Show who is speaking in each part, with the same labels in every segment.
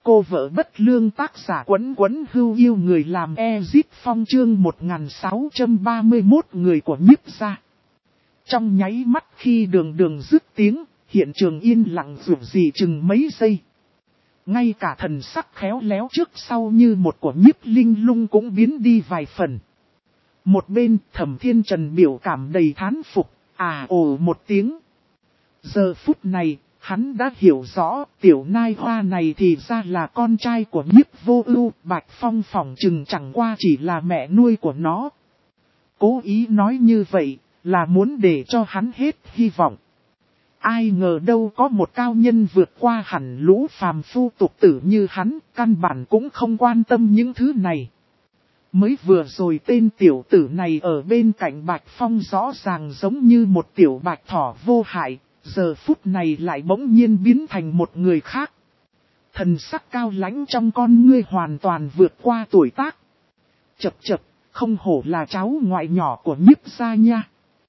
Speaker 1: Cô vợ bất lương tác giả Quấn Quấn Hưu yêu người làm Ezit Phong chương 1631 người của nhiếp gia. Trong nháy mắt khi đường đường dứt tiếng, hiện trường yên lặng rủ gì chừng mấy giây. Ngay cả thần sắc khéo léo trước sau như một của nhiếp linh lung cũng biến đi vài phần. Một bên Thẩm Thiên Trần biểu cảm đầy thán phục, ồ một tiếng. Giờ phút này, hắn đã hiểu rõ tiểu nai hoa này thì ra là con trai của nhiếp vô ưu, Bạch Phong phỏng chừng chẳng qua chỉ là mẹ nuôi của nó. Cố ý nói như vậy là muốn để cho hắn hết hy vọng. Ai ngờ đâu có một cao nhân vượt qua hẳn lũ phàm phu tục tử như hắn, căn bản cũng không quan tâm những thứ này. Mới vừa rồi tên tiểu tử này ở bên cạnh Bạch Phong rõ ràng giống như một tiểu bạch thỏ vô hại, giờ phút này lại bỗng nhiên biến thành một người khác. Thần sắc cao lãnh trong con ngươi hoàn toàn vượt qua tuổi tác. Chập chập, không hổ là cháu ngoại nhỏ của nhiếp gia nha.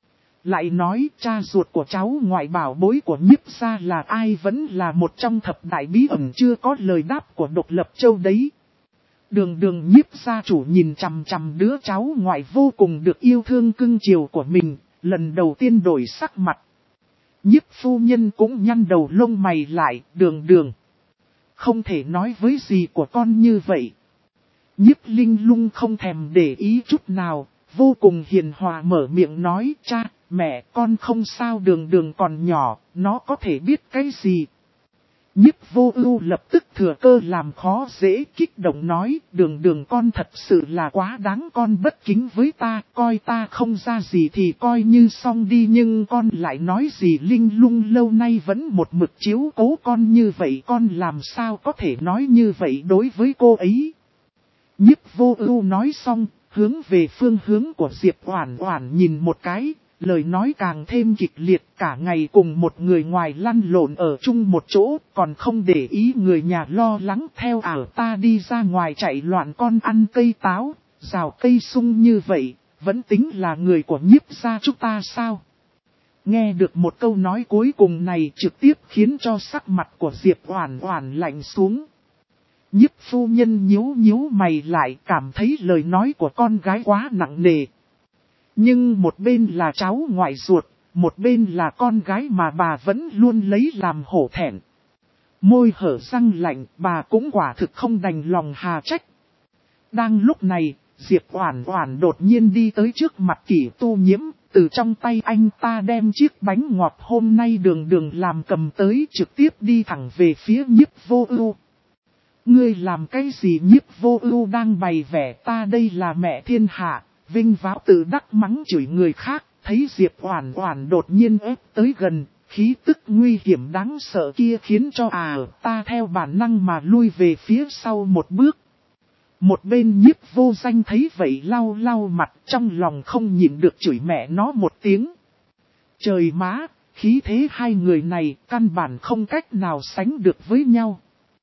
Speaker 1: Lại nói cha ruột của cháu ngoại bảo bối của nhiếp gia là ai vẫn là một trong thập đại bí ẩn chưa có lời đáp của Độc Lập Châu đấy. Đường đường nhiếp gia chủ nhìn chằm chằm đứa cháu ngoại vô cùng được yêu thương cưng chiều của mình, lần đầu tiên đổi sắc mặt. Nhiếp phu nhân cũng nhăn đầu lông mày lại, đường đường. Không thể nói với gì của con như vậy. Nhiếp linh lung không thèm để ý chút nào, vô cùng hiền hòa mở miệng nói cha, mẹ con không sao đường đường còn nhỏ, nó có thể biết cái gì. Nhiếp vô ưu lập tức thừa cơ làm khó dễ kích động nói, đường đường con thật sự là quá đáng, con bất kính với ta, coi ta không ra gì thì coi như xong đi, nhưng con lại nói gì linh lung lâu nay vẫn một mực chiếu cố con như vậy, con làm sao có thể nói như vậy đối với cô ấy. Nhiếp vô ưu nói xong, hướng về phương hướng của Diệp Oản Oản nhìn một cái. Lời nói càng thêm kịch liệt, cả ngày cùng một người ngoài lăn lộn ở chung một chỗ, còn không để ý người nhà lo lắng theo ta đi ra ngoài chạy loạn con ăn cây táo, rào cây sung như vậy, vẫn tính là người của nhiếp gia chúng ta sao? Nghe được một câu nói cuối cùng này trực tiếp khiến cho sắc mặt của Diệp Oản Oản lạnh xuống. Nhiếp phu nhân nhíu nhíu mày lại cảm thấy lời nói của con gái quá nặng nề. Nhưng một bên là cháu ngoại ruột, một bên là con gái mà bà vẫn luôn lấy làm hổ thẹn. Môi hở răng lạnh, bà cũng quả thực không đành lòng hà trách. Đang lúc này, Diệp Oản Oản đột nhiên đi tới trước mặt Kỷ Tu Nhiễm, từ trong tay anh ta đem chiếc bánh ngọt hôm nay đường đường làm cầm tới trực tiếp đi thẳng về phía nhiếp vô ưu. Ngươi làm cái gì? Nhiếp vô ưu đang bày vẻ ta đây là mẹ thiên hạ. Vinh váo tự đắc mắng chửi người khác, thấy Diệp Oản Oản đột nhiên ép tới gần, khí tức nguy hiểm đáng sợ kia khiến cho ta theo bản năng mà lui về phía sau một bước. Một bên nhiếp vô danh thấy vậy lau lau mặt, trong lòng không nhịn được chửi mẹ nó một tiếng. Trời má, khí thế hai người này căn bản không cách nào sánh được với nhau.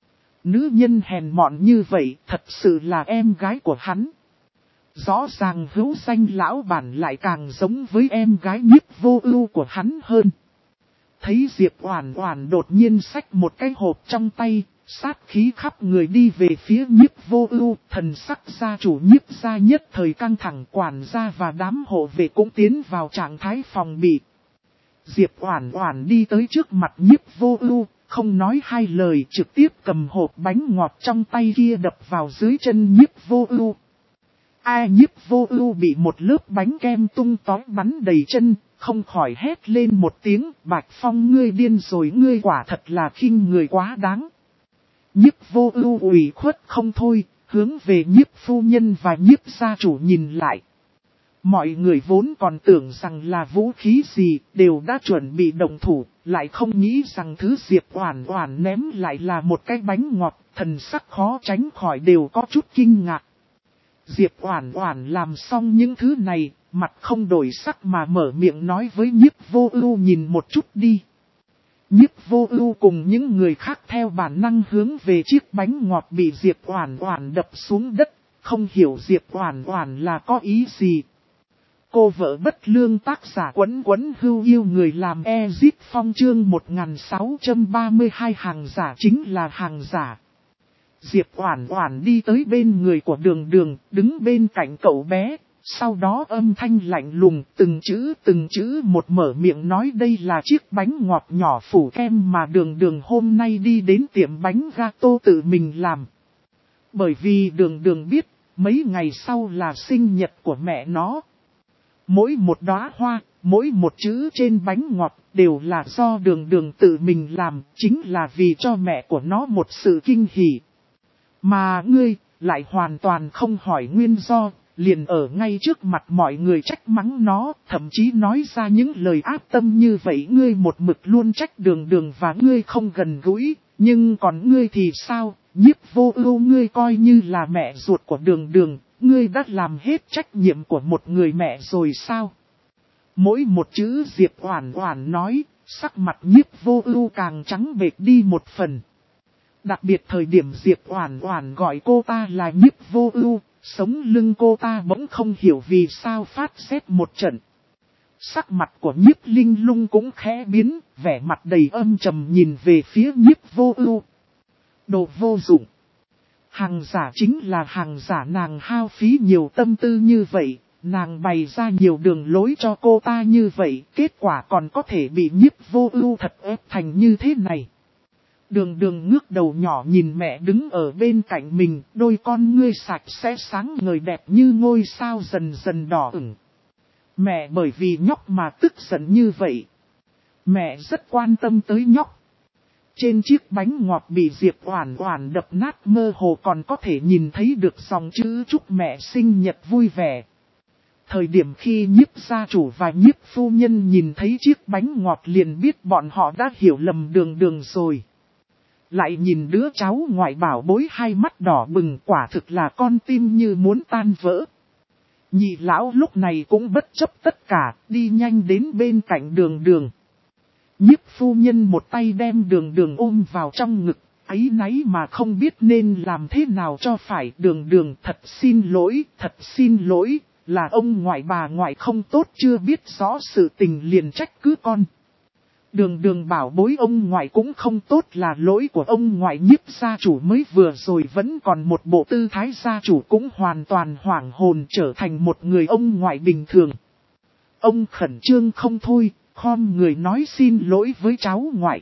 Speaker 1: Nữ nhân hèn mọn như vậy thật sự là em gái của hắn. Rõ ràng hữu danh lão bản lại càng giống với em gái nhiếp vô ưu của hắn hơn. Thấy Diệp Oản Oản đột nhiên xách một cái hộp trong tay, sát khí khắp người đi về phía nhiếp vô ưu, thần sắc gia chủ nhiếp gia nhất thời căng thẳng, quản gia và đám hộ vệ cũng tiến vào trạng thái phòng bị. Diệp Oản Oản đi tới trước mặt nhiếp vô ưu, không nói hai lời trực tiếp cầm hộp bánh ngọt trong tay kia đập vào dưới chân nhiếp vô ưu. Nhiếp vô ưu bị một lớp bánh kem tung tói bắn đầy chân, không khỏi hét lên một tiếng, Bạch Phong ngươi điên rồi, ngươi quả thật là khinh người quá đáng. Nhiếp vô ưu ủy khuất không thôi, hướng về nhiếp phu nhân và nhiếp gia chủ nhìn lại. Mọi người vốn còn tưởng rằng là vũ khí gì, đều đã chuẩn bị động thủ, lại không nghĩ rằng thứ Diệp Oản Oản ném lại là một cái bánh ngọt, thần sắc khó tránh khỏi đều có chút kinh ngạc. Diệp Oản Oản làm xong những thứ này, mặt không đổi sắc mà mở miệng nói với nhiếp vô ưu nhìn một chút đi. Nhiếp vô ưu cùng những người khác theo bản năng hướng về chiếc bánh ngọt bị Diệp Oản Oản đập xuống đất, không hiểu Diệp Oản Oản là có ý gì. Cô vợ bất lương tác giả Quấn Quấn Hưu yêu người làm Ezit Phong chương 1632 hàng giả chính là hàng giả. Diệp Oản Oản đi tới bên người của Đường Đường, đứng bên cạnh cậu bé, sau đó âm thanh lạnh lùng, từng chữ một mở miệng nói đây là chiếc bánh ngọt nhỏ phủ kem mà Đường Đường hôm nay đi đến tiệm bánh gato tự mình làm. Bởi vì Đường Đường biết, mấy ngày sau là sinh nhật của mẹ nó. Mỗi một đóa hoa, mỗi một chữ trên bánh ngọt đều là do Đường Đường tự mình làm, chính là vì cho mẹ của nó một sự kinh hỉ. Mà ngươi, lại hoàn toàn không hỏi nguyên do, liền ở ngay trước mặt mọi người trách mắng nó, thậm chí nói ra những lời ác tâm như vậy. Ngươi một mực luôn trách Đường Đường và ngươi không gần gũi, nhưng còn ngươi thì sao? Nhiếp Vô Ưu, ngươi coi như là mẹ ruột của Đường Đường, ngươi đã làm hết trách nhiệm của một người mẹ rồi sao? Mỗi một chữ Diệp Oản Oản nói, sắc mặt Nhiếp Vô Ưu càng trắng bệch đi một phần. Đặc biệt thời điểm Diệp Oản Oản gọi cô ta là Nhiếp Vô Ưu, sống lưng cô ta bỗng không hiểu vì sao phát rét một trận. Sắc mặt của Nhiếp Linh Lung cũng khẽ biến, vẻ mặt đầy âm trầm nhìn về phía Nhiếp Vô Ưu. Đồ vô dụng. Hàng giả chính là hàng giả, nàng hao phí nhiều tâm tư như vậy, nàng bày ra nhiều đường lối cho cô ta như vậy, kết quả còn có thể bị Nhiếp Vô Ưu thật ép thành như thế này. Đường Đường ngước đầu nhỏ nhìn mẹ đứng ở bên cạnh mình, đôi con ngươi sạch sẽ sáng ngời đẹp như ngôi sao dần dần đỏ ửng. Mẹ bởi vì nhóc mà tức giận như vậy. Mẹ rất quan tâm tới nhóc. Trên chiếc bánh ngọt bị Diệp Oản Oản đập nát mơ hồ còn có thể nhìn thấy được dòng chữ chúc mẹ sinh nhật vui vẻ. Thời điểm khi Nhiếp gia chủ và Nhiếp phu nhân nhìn thấy chiếc bánh ngọt liền biết bọn họ đã hiểu lầm Đường Đường rồi. Lại nhìn đứa cháu ngoại bảo bối hai mắt đỏ bừng, quả thực là con tim như muốn tan vỡ. Nhị lão lúc này cũng bất chấp tất cả, đi nhanh đến bên cạnh Đường Đường. Nhiếp phu nhân một tay đem Đường Đường ôm vào trong ngực, áy náy mà không biết nên làm thế nào cho phải. Đường Đường thật xin lỗi, là ông ngoại bà ngoại không tốt, chưa biết rõ sự tình liền trách cứ con. Đường Đường bảo bối ông ngoại cũng không tốt, là lỗi của ông ngoại. Nhiếp gia chủ mới vừa rồi vẫn còn một bộ tư thái gia chủ cũng hoàn toàn hoảng hồn, trở thành một người ông ngoại bình thường. Ông khẩn trương không thôi, khom người nói xin lỗi với cháu ngoại.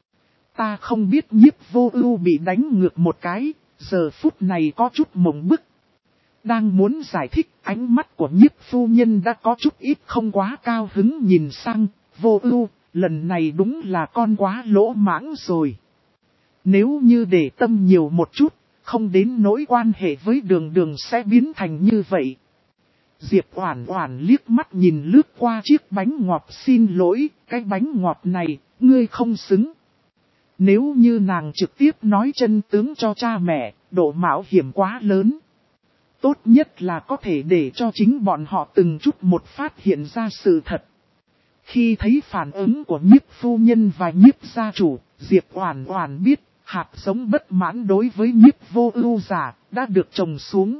Speaker 1: Ta không biết. Nhiếp Vô Ưu bị đánh ngược một cái, giờ phút này có chút mộng bức. Đang muốn giải thích, ánh mắt của Nhiếp phu nhân đã có chút ít không quá cao hứng nhìn sang. Vô Ưu, lần này đúng là con quá lỗ mãng rồi. Nếu như để tâm nhiều một chút, không đến nỗi quan hệ với Đường Đường sẽ biến thành như vậy. Diệp Oản Oản liếc mắt nhìn lướt qua chiếc bánh ngọt, xin lỗi, cái bánh ngọt này, ngươi không xứng. Nếu như nàng trực tiếp nói chân tướng cho cha mẹ, độ mạo hiểm quá lớn. Tốt nhất là có thể để cho chính bọn họ từng chút một phát hiện ra sự thật. Khi thấy phản ứng của Nhiếp phu nhân và Nhiếp gia chủ, Diệp Oản Oản biết, hạt giống bất mãn đối với Nhiếp Vô Ưu giả đã được trồng xuống.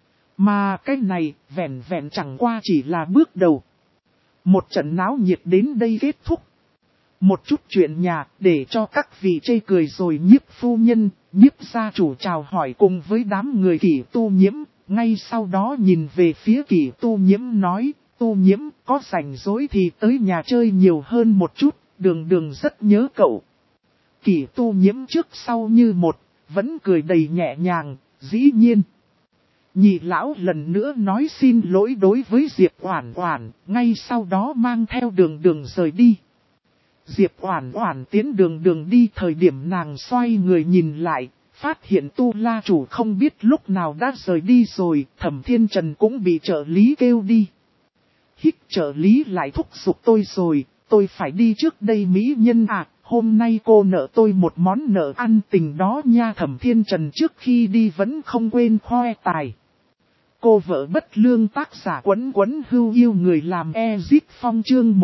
Speaker 1: Mà cái này, vẹn vẹn chẳng qua chỉ là bước đầu. Một trận náo nhiệt đến đây kết thúc. Một chút chuyện nhà, để cho các vị chê cười rồi. Nhiếp phu nhân, Nhiếp gia chủ chào hỏi cùng với đám người Kỷ Tu Nhiễm, ngay sau đó nhìn về phía Kỷ Tu Nhiễm nói, Tu Nhiễm, có rảnh rỗi thì tới nhà chơi nhiều hơn một chút, Đường Đường rất nhớ cậu. Kỷ Tu Nhiễm trước sau như một, vẫn cười đầy nhẹ nhàng, dĩ nhiên. Nhị lão lần nữa nói xin lỗi đối với Diệp Oản Oản, ngay sau đó mang theo Đường Đường rời đi. Diệp Oản Oản tiến Đường Đường đi, thời điểm nàng xoay người nhìn lại, phát hiện Tu La chủ không biết lúc nào đã rời đi rồi. Thẩm Thiên Trần cũng bị trợ lý kêu đi. Hích, trợ lý lại thúc giục tôi rồi, tôi phải đi trước đây mỹ nhân à, hôm nay cô nợ tôi một món nợ ăn tình đó nha. Thẩm Thiên Trần trước khi đi vẫn không quên khoe tài. Cô vợ bất lương, tác giả Quấn Quấn Hưu yêu người làm Ezit Phong, chương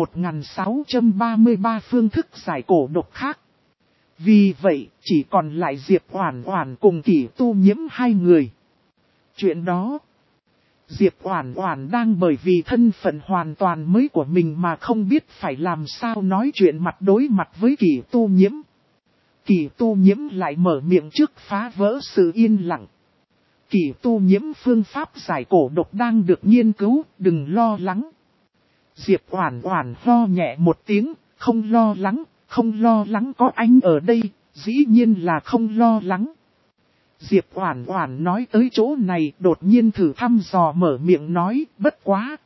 Speaker 1: 1633 phương thức giải cổ độc khác. Vì vậy, chỉ còn lại Diệp Oản Oản cùng Kỷ Tu Nhiễm hai người. Chuyện đó, Diệp Oản Oản đang bởi vì thân phận hoàn toàn mới của mình mà không biết phải làm sao nói chuyện mặt đối mặt với Kỷ Tu Nhiễm. Kỳ tu nhiễm lại mở miệng trước phá vỡ sự yên lặng. Kỳ tu nhiễm phương pháp giải cổ độc đang được nghiên cứu, đừng lo lắng. Diệp Oản Oản ho nhẹ một tiếng, không lo lắng có anh ở đây, dĩ nhiên là không lo lắng. Diệp Oản Oản nói tới chỗ này đột nhiên thử thăm dò mở miệng nói, bất quá.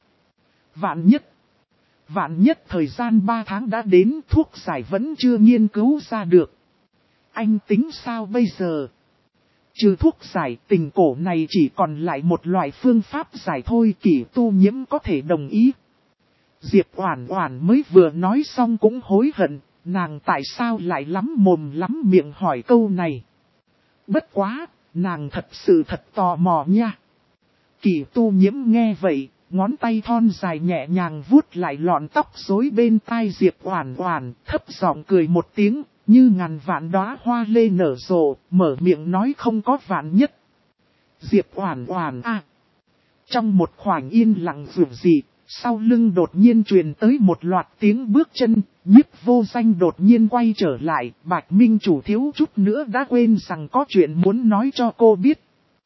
Speaker 1: Vạn nhất thời gian 3 tháng đã đến, thuốc giải vẫn chưa nghiên cứu ra được. Anh tính sao bây giờ? Trừ thuốc giải, tình cổ này chỉ còn lại một loại phương pháp giải thôi. Kỳ tu nhiễm có thể đồng ý. Diệp Oản Oản mới vừa nói xong cũng hối hận, nàng tại sao lại lắm mồm lắm miệng hỏi câu này. Bất quá, nàng thật sự thật tò mò nha. Kỳ tu nhiễm nghe vậy, ngón tay thon dài nhẹ nhàng vuốt lại lọn tóc rối bên tai Diệp Oản Oản, thấp giọng cười một tiếng, như ngàn vạn đóa hoa lê nở rộ, mở miệng nói không có vạn nhất. Diệp Oản Oản à. Trong một khoảng yên lặng dường dị, sau lưng đột nhiên truyền tới một loạt tiếng bước chân, Nhiếp Vô Danh đột nhiên quay trở lại, Bạch Minh chủ thiếu chút nữa đã quên rằng có chuyện muốn nói cho cô biết.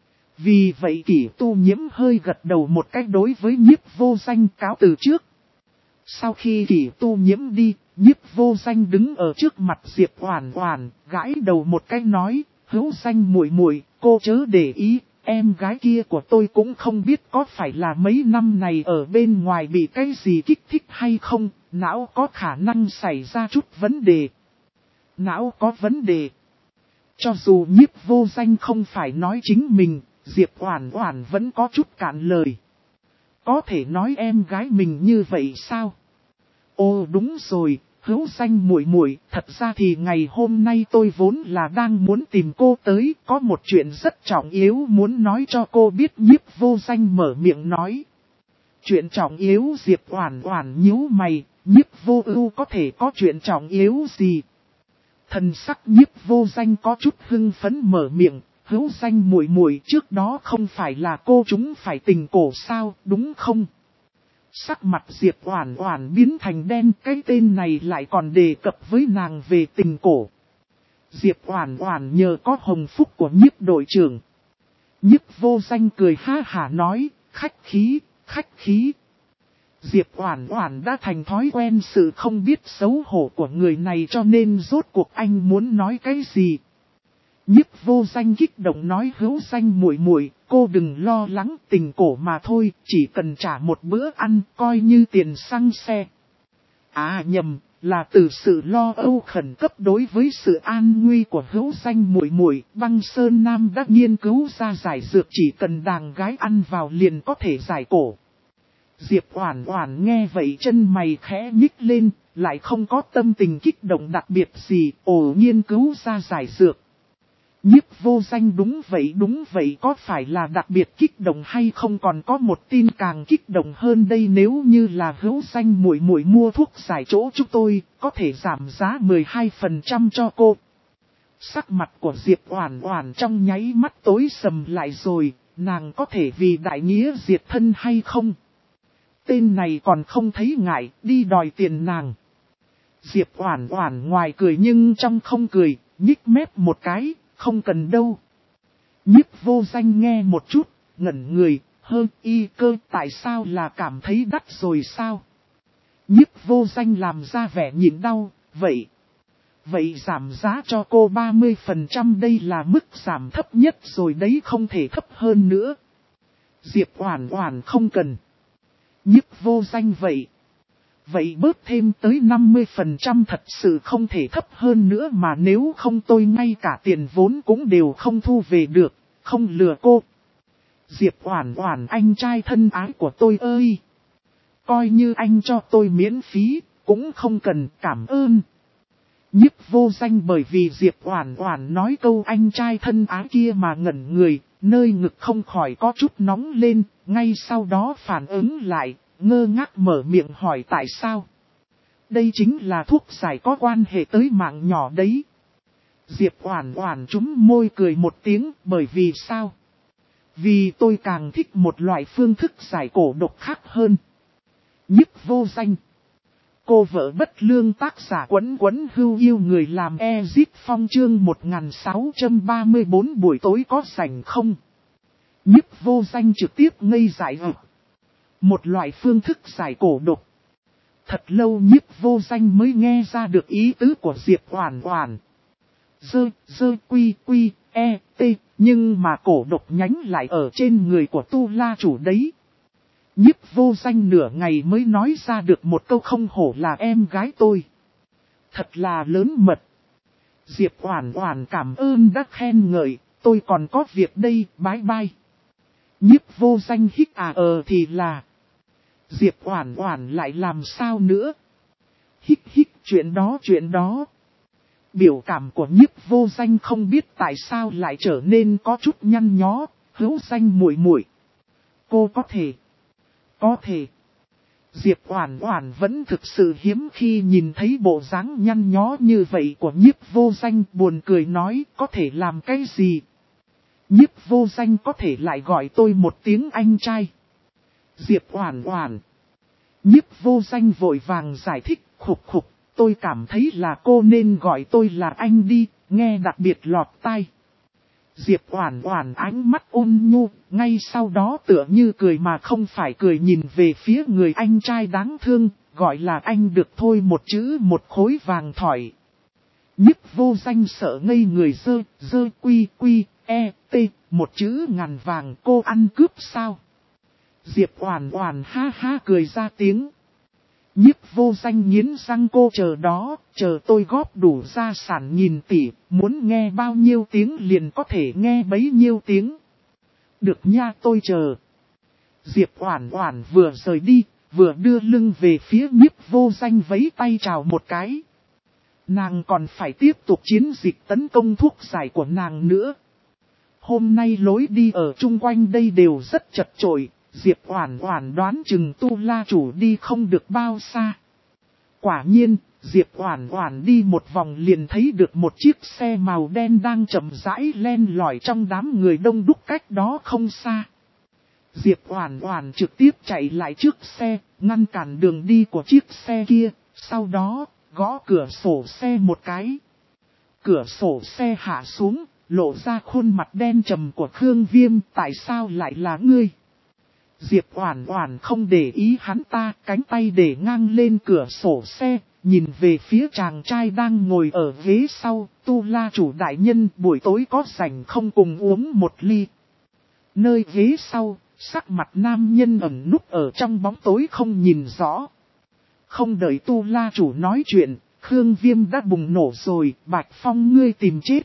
Speaker 1: Vì vậy Kỷ Tu Nhiễm hơi gật đầu một cách đối với Nhiếp Vô Danh cáo từ trước. Sau khi Kỷ Tu Nhiễm đi, Nhiếp Vô Danh đứng ở trước mặt Diệp Oản Oản, gãi đầu một cách nói, Hữu Danh muội muội, cô chớ để ý, em gái kia của tôi cũng không biết có phải là mấy năm này ở bên ngoài bị cái gì kích thích hay không, não có khả năng xảy ra chút vấn đề. Não có vấn đề. Cho dù Nhiếp Vô Danh không phải nói chính mình, Diệp Oản Oản vẫn có chút cạn lời. Có thể nói em gái mình như vậy sao? Ồ đúng rồi, Hữu Danh muội muội, thật ra thì ngày hôm nay tôi vốn là đang muốn tìm cô tới, có một chuyện rất trọng yếu muốn nói cho cô biết. Nhiếp Vô Danh mở miệng nói. Chuyện trọng yếu? Diệp Oản Oản nhíu mày, Nhiếp Vô Ưu có thể có chuyện trọng yếu gì? Thần sắc Nhiếp Vô Danh có chút hưng phấn mở miệng, Hữu Danh muội muội, trước đó không phải là cô chúng phải tình cổ sao, đúng không? Sắc mặt Diệp Oản Oản biến thành đen, cái tên này lại còn đề cập với nàng về tình cổ. Diệp Oản Oản nhờ có hồng phúc của Nhiếp đội trưởng. Nhiếp Vô Danh cười ha hả nói, khách khí. Diệp Oản Oản đã thành thói quen sự không biết xấu hổ của người này, cho nên rốt cuộc anh muốn nói cái gì. Nhiếp Vô Danh kích động nói, Hữu Danh muội muội, cô đừng lo lắng, tình cổ mà thôi, chỉ cần trả một bữa ăn, coi như tiền xăng xe. À nhầm, là từ sự lo âu khẩn cấp đối với sự an nguy của Hữu Danh muội muội, Băng Sơn Nam đã nghiên cứu ra giải dược chỉ cần đàn gái ăn vào liền có thể giải cổ. Diệp Oản Oản nghe vậy chân mày khẽ nhích lên, lại không có tâm tình kích động đặc biệt gì, nghiên cứu ra giải dược. Nhiếp Vô Danh đúng vậy, có phải là đặc biệt kích động hay không? Còn có một tin càng kích động hơn đây, nếu như là Hữu Danh muội muội mua thuốc giải chỗ chúng tôi, có thể giảm giá 12% cho cô. Sắc mặt của Diệp Oản Oản trong nháy mắt tối sầm lại rồi, nàng có thể vì đại nghĩa diệt thân hay không? Tên này còn không thấy ngại, đi đòi tiền nàng. Diệp Oản Oản ngoài cười nhưng trong không cười, nhích mép một cái. Không cần đâu. Nhiếp Vô Danh nghe một chút, ngẩn người, cơ tại sao là cảm thấy đắt rồi sao? Nhiếp Vô Danh làm ra vẻ nhịn đau, vậy giảm giá cho cô 30%, đây là mức giảm thấp nhất rồi đấy, không thể thấp hơn nữa. Diệp Oản Oản không cần. Nhiếp Vô Danh vậy bớt thêm tới 50% thật sự không thể thấp hơn nữa, mà nếu không tôi ngay cả tiền vốn cũng đều không thu về được, không lừa cô. Diệp Oản Oản, anh trai thân ái của tôi ơi! Coi như anh cho tôi miễn phí, cũng không cần, cảm ơn. Nhiếp Vô Danh bởi vì Diệp Oản Oản nói câu anh trai thân ái kia mà ngẩn người, nơi ngực không khỏi có chút nóng lên, ngay sau đó phản ứng lại. Ngơ ngác mở miệng hỏi tại sao? Đây chính là thuốc giải có quan hệ tới mạng nhỏ đấy. Diệp Oản Oản chúm môi cười một tiếng, bởi vì sao? Vì tôi càng thích một loại phương thức giải cổ độc khác hơn. Nhiếp Vô Danh. Cô vợ bất lương tác giả Quấn Quấn Hưu yêu người làm Ezit Phong chương 1634 buổi tối có rảnh không? Nhiếp Vô Danh trực tiếp ngây dại ực. Một loại phương thức giải cổ độc. Thật lâu Nhiếp Vô Danh mới nghe ra được ý tứ của Diệp Oản Oản. Quy t, nhưng mà cổ độc nhánh lại ở trên người của Tu La chủ đấy. Nhiếp Vô Danh nửa ngày mới nói ra được một câu không hổ là em gái tôi. Thật là lớn mật. Diệp Oản Oản cảm ơn đã khen ngợi, tôi còn có việc đây, bye bye. Nhiếp Vô Danh hít thì là. Diệp Oản Oản lại làm sao nữa? Hít, chuyện đó. Biểu cảm của Nhiếp Vô Danh không biết tại sao lại trở nên có chút nhăn nhó, Hữu Danh muội muội. Cô có thể. Diệp Oản Oản vẫn thực sự hiếm khi nhìn thấy bộ dáng nhăn nhó như vậy của Nhiếp Vô Danh, buồn cười nói có thể làm cái gì. Nhiếp Vô Danh có thể lại gọi tôi một tiếng anh trai. Diệp Oản Oản. Nhiếp Vô Danh vội vàng giải thích, khục, tôi cảm thấy là cô nên gọi tôi là anh đi, nghe đặc biệt lọt tai. Diệp Oản Oản ánh mắt ôn nhu, ngay sau đó tựa như cười mà không phải cười nhìn về phía người anh trai đáng thương, gọi là anh được thôi một chữ một khối vàng thỏi. Nhiếp Vô Danh sợ ngây người quy t, một chữ ngàn vàng cô ăn cướp sao? Diệp Oản Oản ha ha cười ra tiếng. Nhiếp Vô Danh nghiến răng cô chờ đó, chờ tôi góp đủ gia sản nghìn tỷ, muốn nghe bao nhiêu tiếng liền có thể nghe bấy nhiêu tiếng. Được nha tôi chờ. Diệp Oản Oản vừa rời đi, vừa đưa lưng về phía Nhiếp Vô Danh vẫy tay chào một cái. Nàng còn phải tiếp tục chiến dịch tấn công thuốc giải của nàng nữa. Hôm nay lối đi ở chung quanh đây đều rất chật chội. Diệp Oản Oản đoán chừng Tu La chủ đi không được bao xa. Quả nhiên, Diệp Oản Oản đi một vòng liền thấy được một chiếc xe màu đen đang chậm rãi len lỏi trong đám người đông đúc cách đó không xa. Diệp Oản Oản trực tiếp chạy lại trước xe, ngăn cản đường đi của chiếc xe kia, sau đó gõ cửa sổ xe một cái. Cửa sổ xe hạ xuống, lộ ra khuôn mặt đen trầm của Khương Viêm, tại sao lại là ngươi? Diệp Oản Oản không để ý hắn ta, cánh tay để ngang lên cửa sổ xe, nhìn về phía chàng trai đang ngồi ở ghế sau, Tu La chủ đại nhân buổi tối có rảnh không cùng uống một ly. Nơi ghế sau, sắc mặt nam nhân ẩn núp ở trong bóng tối không nhìn rõ. Không đợi Tu La chủ nói chuyện, Khương Viêm đã bùng nổ rồi, Bạch Phong ngươi tìm chết.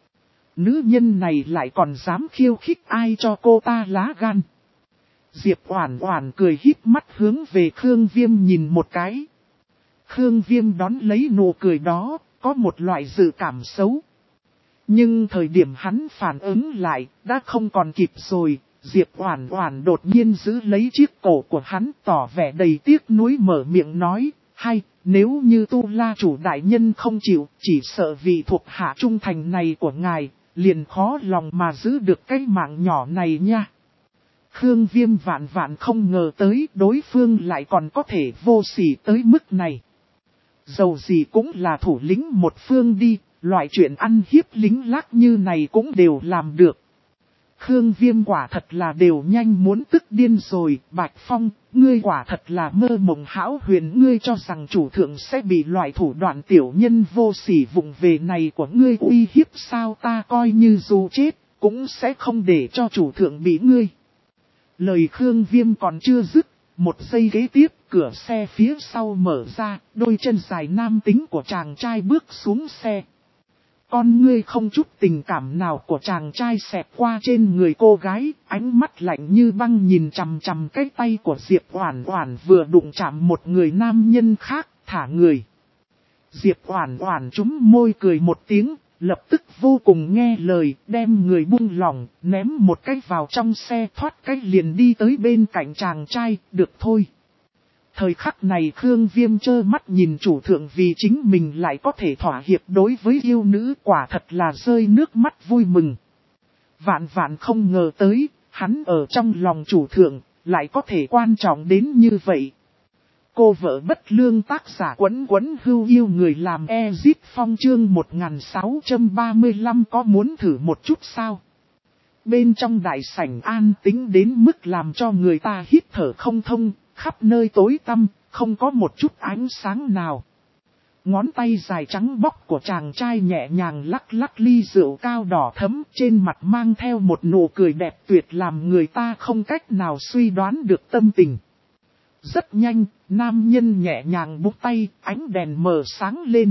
Speaker 1: Nữ nhân này lại còn dám khiêu khích ai cho cô ta lá gan. Diệp Oản Oản cười híp mắt hướng về Khương Viêm nhìn một cái. Khương Viêm đón lấy nụ cười đó, có một loại dự cảm xấu. Nhưng thời điểm hắn phản ứng lại, đã không còn kịp rồi. Diệp Oản Oản đột nhiên giữ lấy chiếc cổ của hắn, tỏ vẻ đầy tiếc nuối mở miệng nói, hay, nếu như Tu La chủ đại nhân không chịu, chỉ sợ vì thuộc hạ trung thành này của ngài, liền khó lòng mà giữ được cái mạng nhỏ này nha. Khương Viêm vạn không ngờ tới đối phương lại còn có thể vô sỉ tới mức này. Dầu gì cũng là thủ lĩnh một phương đi, loại chuyện ăn hiếp lính lác như này cũng đều làm được. Khương Viêm quả thật là đều nhanh muốn tức điên rồi, Bạch Phong, ngươi quả thật là mơ mộng hão huyền, ngươi cho rằng chủ thượng sẽ bị loại thủ đoạn tiểu nhân vô sỉ vụng về này của ngươi uy hiếp sao, ta coi như dù chết, cũng sẽ không để cho chủ thượng bị ngươi. Lời Khương Viêm còn chưa dứt, một giây kế tiếp, cửa xe phía sau mở ra, đôi chân dài nam tính của chàng trai bước xuống xe. Con ngươi không chút tình cảm nào của chàng trai xẹt qua trên người cô gái, ánh mắt lạnh như băng nhìn chằm chằm cái tay của Diệp Oản Oản vừa đụng chạm một người nam nhân khác, thả người. Diệp Oản Oản chúm môi cười một tiếng, lập tức vô cùng nghe lời, đem người buông lỏng, ném một cái vào trong xe, thoát cái liền đi tới bên cạnh chàng trai, được thôi. Thời khắc này Khương Viêm trơ mắt nhìn chủ thượng vì chính mình lại có thể thỏa hiệp đối với yêu nữ, quả thật là rơi nước mắt vui mừng. Vạn không ngờ tới, hắn ở trong lòng chủ thượng, lại có thể quan trọng đến như vậy. Cô vợ bất lương tác giả Quấn Quấn Hưu yêu người làm Ezit Phong chương 1635 có muốn thử một chút sao? Bên trong đại sảnh an tĩnh đến mức làm cho người ta hít thở không thông, khắp nơi tối tăm, không có một chút ánh sáng nào. Ngón tay dài trắng bóc của chàng trai nhẹ nhàng lắc lắc ly rượu cao đỏ thấm, trên mặt mang theo một nụ cười đẹp tuyệt làm người ta không cách nào suy đoán được tâm tình. Rất nhanh, nam nhân nhẹ nhàng búng tay, ánh đèn mờ sáng lên.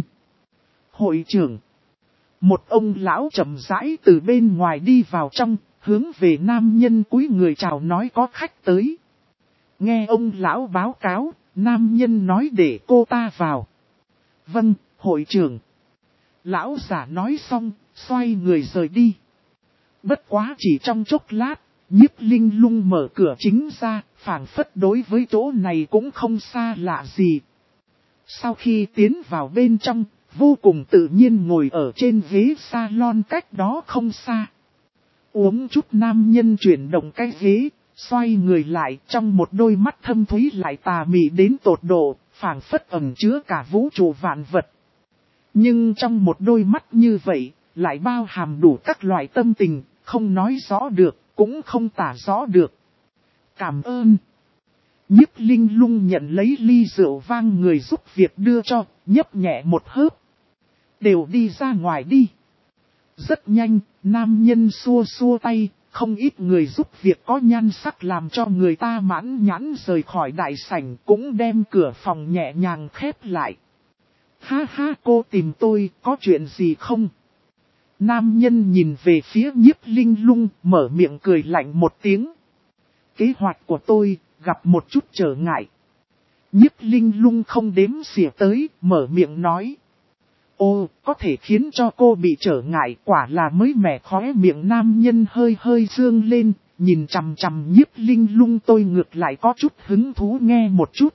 Speaker 1: Hội trưởng. Một ông lão chậm rãi từ bên ngoài đi vào trong, hướng về nam nhân cúi người chào nói có khách tới. Nghe ông lão báo cáo, nam nhân nói để cô ta vào. Vâng, hội trưởng. Lão giả nói xong, xoay người rời đi. Bất quá chỉ trong chốc lát, Nhiếp Linh Lung mở cửa chính ra, phảng phất đối với chỗ này cũng không xa lạ gì. Sau khi tiến vào bên trong, vô cùng tự nhiên ngồi ở trên ghế salon cách đó không xa. Uống chút nam nhân chuyển động cái ghế, xoay người lại trong một đôi mắt thâm thúy lại tà mị đến tột độ, phảng phất ẩn chứa cả vũ trụ vạn vật. Nhưng trong một đôi mắt như vậy, lại bao hàm đủ các loại tâm tình, không nói rõ được, cũng không tả rõ được. Cảm ơn. Nhiếp Linh Lung nhận lấy ly rượu vang người giúp việc đưa cho, nhấp nhẹ một hớp. Đều đi ra ngoài đi. Rất nhanh, nam nhân xua xua tay, không ít người giúp việc có nhan sắc làm cho người ta mãn nhãn rời khỏi đại sảnh cũng đem cửa phòng nhẹ nhàng khép lại. Ha ha, cô tìm tôi, có chuyện gì không? Nam nhân nhìn về phía Nhiếp Linh Lung, mở miệng cười lạnh một tiếng. Kế hoạch của tôi, gặp một chút trở ngại. Nhiếp Linh Lung không đếm xỉa tới, mở miệng nói. Ô, có thể khiến cho cô bị trở ngại, quả là mới mẻ. Khóe miệng nam nhân hơi hơi dương lên, nhìn chằm chằm Nhiếp Linh Lung. Tôi ngược lại có chút hứng thú nghe một chút.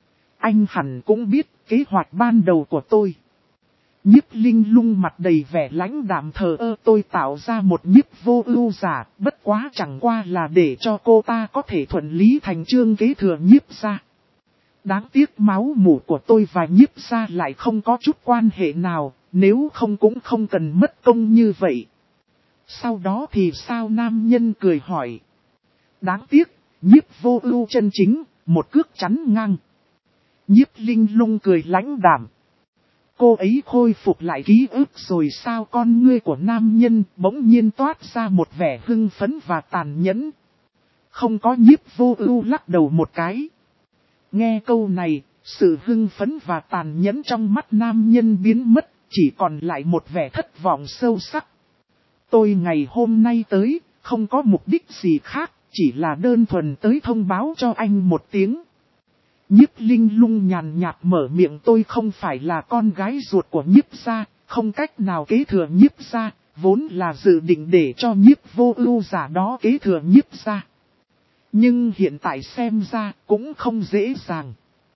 Speaker 1: Anh hẳn cũng biết kế hoạch ban đầu của tôi. Nhiếp Linh Lung mặt đầy vẻ lãnh đạm thờ ơ. Tôi tạo ra một nhiếp vô ưu giả, bất quá chẳng qua là để cho cô ta có thể thuận lý thành chương kế thừa nhiếp gia. Đáng tiếc máu mủ của tôi và nhiếp gia lại không có chút quan hệ nào, nếu không cũng không cần mất công như vậy. Sau đó thì sao? Nam nhân cười hỏi. Đáng tiếc, nhiếp vô ưu chân chính, một cước chắn ngang. Nhiếp Linh Lung cười lãnh đạm. Cô ấy khôi phục lại ký ức rồi sao? Con ngươi của nam nhân bỗng nhiên toát ra một vẻ hưng phấn và tàn nhẫn. Không có. Nhiếp vô ưu lắc đầu một cái. Nghe câu này, sự hưng phấn và tàn nhẫn trong mắt nam nhân biến mất, chỉ còn lại một vẻ thất vọng sâu sắc. Tôi ngày hôm nay tới, không có mục đích gì khác, chỉ là đơn thuần tới thông báo cho anh một tiếng. Nhiếp Linh Lung nhàn nhạt mở miệng. Tôi không phải là con gái ruột của nhiếp gia, không cách nào kế thừa nhiếp gia, vốn là dự định để cho nhiếp vô ưu giả đó kế thừa nhiếp gia. Nhưng hiện tại xem ra cũng không dễ dàng.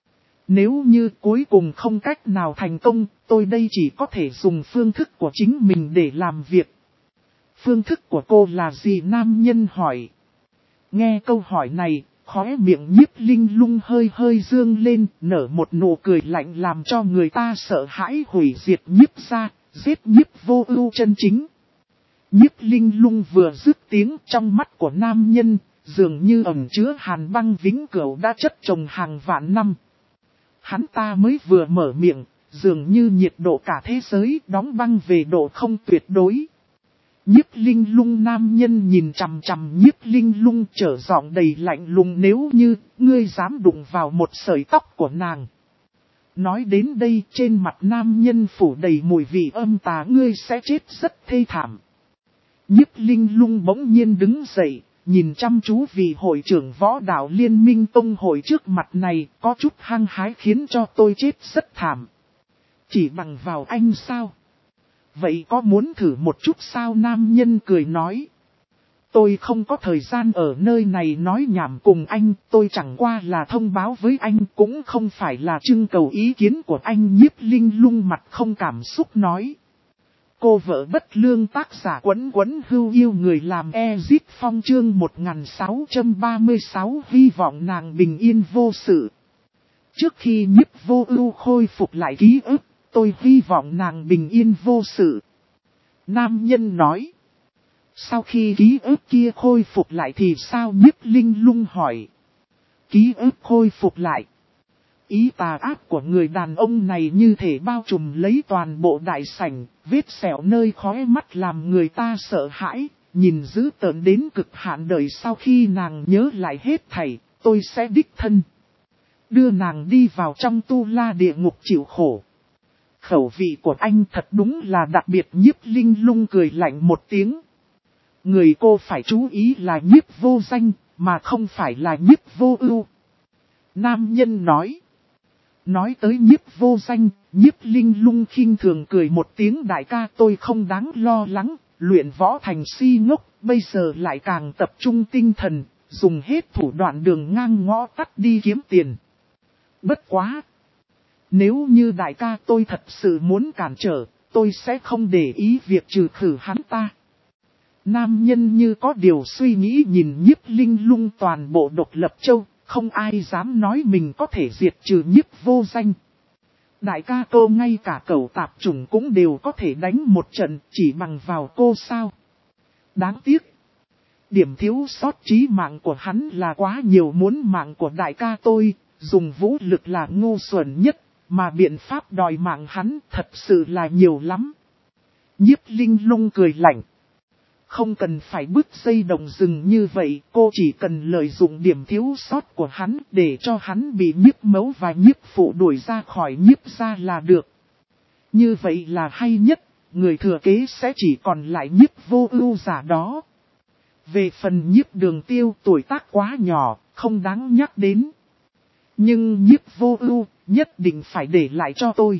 Speaker 1: Nếu như cuối cùng không cách nào thành công, tôi đây chỉ có thể dùng phương thức của chính mình để làm việc. Phương thức của cô là gì? Nam nhân hỏi. Nghe câu hỏi này, khóe miệng Nhiếp Linh Lung hơi hơi dương lên, nở một nụ cười lạnh làm cho người ta sợ hãi. Hủy diệt nhiếp gia, giết nhiếp vô ưu chân chính. Nhiếp Linh Lung vừa dứt tiếng, trong mắt của nam nhân dường như ẩn chứa hàn băng vĩnh cửu đã chất chồng hàng vạn năm. Hắn ta mới vừa mở miệng, dường như nhiệt độ cả thế giới đóng băng về độ không tuyệt đối. Nhiếp Linh Lung nam nhân nhìn chằm chằm Nhiếp Linh Lung trở giọng đầy lạnh lùng. Nếu như ngươi dám đụng vào một sợi tóc của nàng. Nói đến đây, trên mặt nam nhân phủ đầy mùi vị âm tà. Ngươi sẽ chết rất thê thảm. Nhiếp Linh Lung bỗng nhiên đứng dậy, nhìn chăm chú vị hội trưởng võ đạo liên minh tông hội trước mặt này, có chút hăng hái khiến cho tôi chết rất thảm. Chỉ bằng vào anh sao? Vậy có muốn thử một chút sao? Nam nhân cười nói. Tôi không có thời gian ở nơi này nói nhảm cùng anh, tôi chẳng qua là thông báo với anh, cũng không phải là trưng cầu ý kiến của anh. Nhiếp Linh Lung mặt không cảm xúc nói. Cô vợ bất lương tác giả Quấn Quấn Hưu yêu người làm Ezit Phong chương 1636 hy vọng nàng bình yên vô sự. Trước khi Nhiếp Vô Ưu khôi phục lại ký ức, tôi hy vọng nàng bình yên vô sự. Nam nhân nói. Sau khi ký ức kia khôi phục lại thì sao? Nhiếp Linh Lung hỏi. Ký ức khôi phục lại. Ý tà ác của người đàn ông này như thể bao trùm lấy toàn bộ đại sảnh, vết sẹo nơi khóe mắt làm người ta sợ hãi, nhìn dữ tợn đến cực hạn. Đời sau khi nàng nhớ lại hết thảy, tôi sẽ đích thân đưa nàng đi vào trong tu la địa ngục chịu khổ. Khẩu vị của anh thật đúng là đặc biệt. Nhiếp Linh Lung cười lạnh một tiếng. Người cô phải chú ý là Nhiếp Vô Danh, mà không phải là Nhiếp Vô Ưu. Nam nhân nói. Nói tới Nhiếp Vô Danh, Nhiếp Linh Lung khinh thường cười một tiếng. Đại ca, tôi không đáng lo lắng, luyện võ thành si ngốc, bây giờ lại càng tập trung tinh thần, dùng hết thủ đoạn đường ngang ngõ tắt đi kiếm tiền. Bất quá! Nếu như đại ca tôi thật sự muốn cản trở, tôi sẽ không để ý việc trừ khử hắn ta. Nam nhân như có điều suy nghĩ nhìn Nhiếp Linh Lung. Toàn bộ Độc Lập Châu, không ai dám nói mình có thể diệt trừ Nhiếp Vô Danh. Đại ca cô ngay cả cẩu tạp chủng cũng đều có thể đánh một trận, chỉ bằng vào cô sao? Đáng tiếc. Điểm thiếu sót chí mạng của hắn là quá nhiều. Muốn mạng của đại ca tôi, dùng vũ lực là ngu xuẩn nhất, mà biện pháp đòi mạng hắn thật sự là nhiều lắm. Nhiếp Linh Lung cười lạnh. Không cần phải bứt dây động rừng như vậy, cô chỉ cần lợi dụng điểm thiếu sót của hắn để cho hắn bị Nhiếp Mẫu và Nhiếp Phụ đuổi ra khỏi Nhiếp gia là được. Như vậy là hay nhất, người thừa kế sẽ chỉ còn lại Nhiếp Vô Ưu giả đó. Về phần Nhiếp Đường Tiêu, tuổi tác quá nhỏ, không đáng nhắc đến. Nhưng Nhiếp Vô Ưu nhất định phải để lại cho tôi.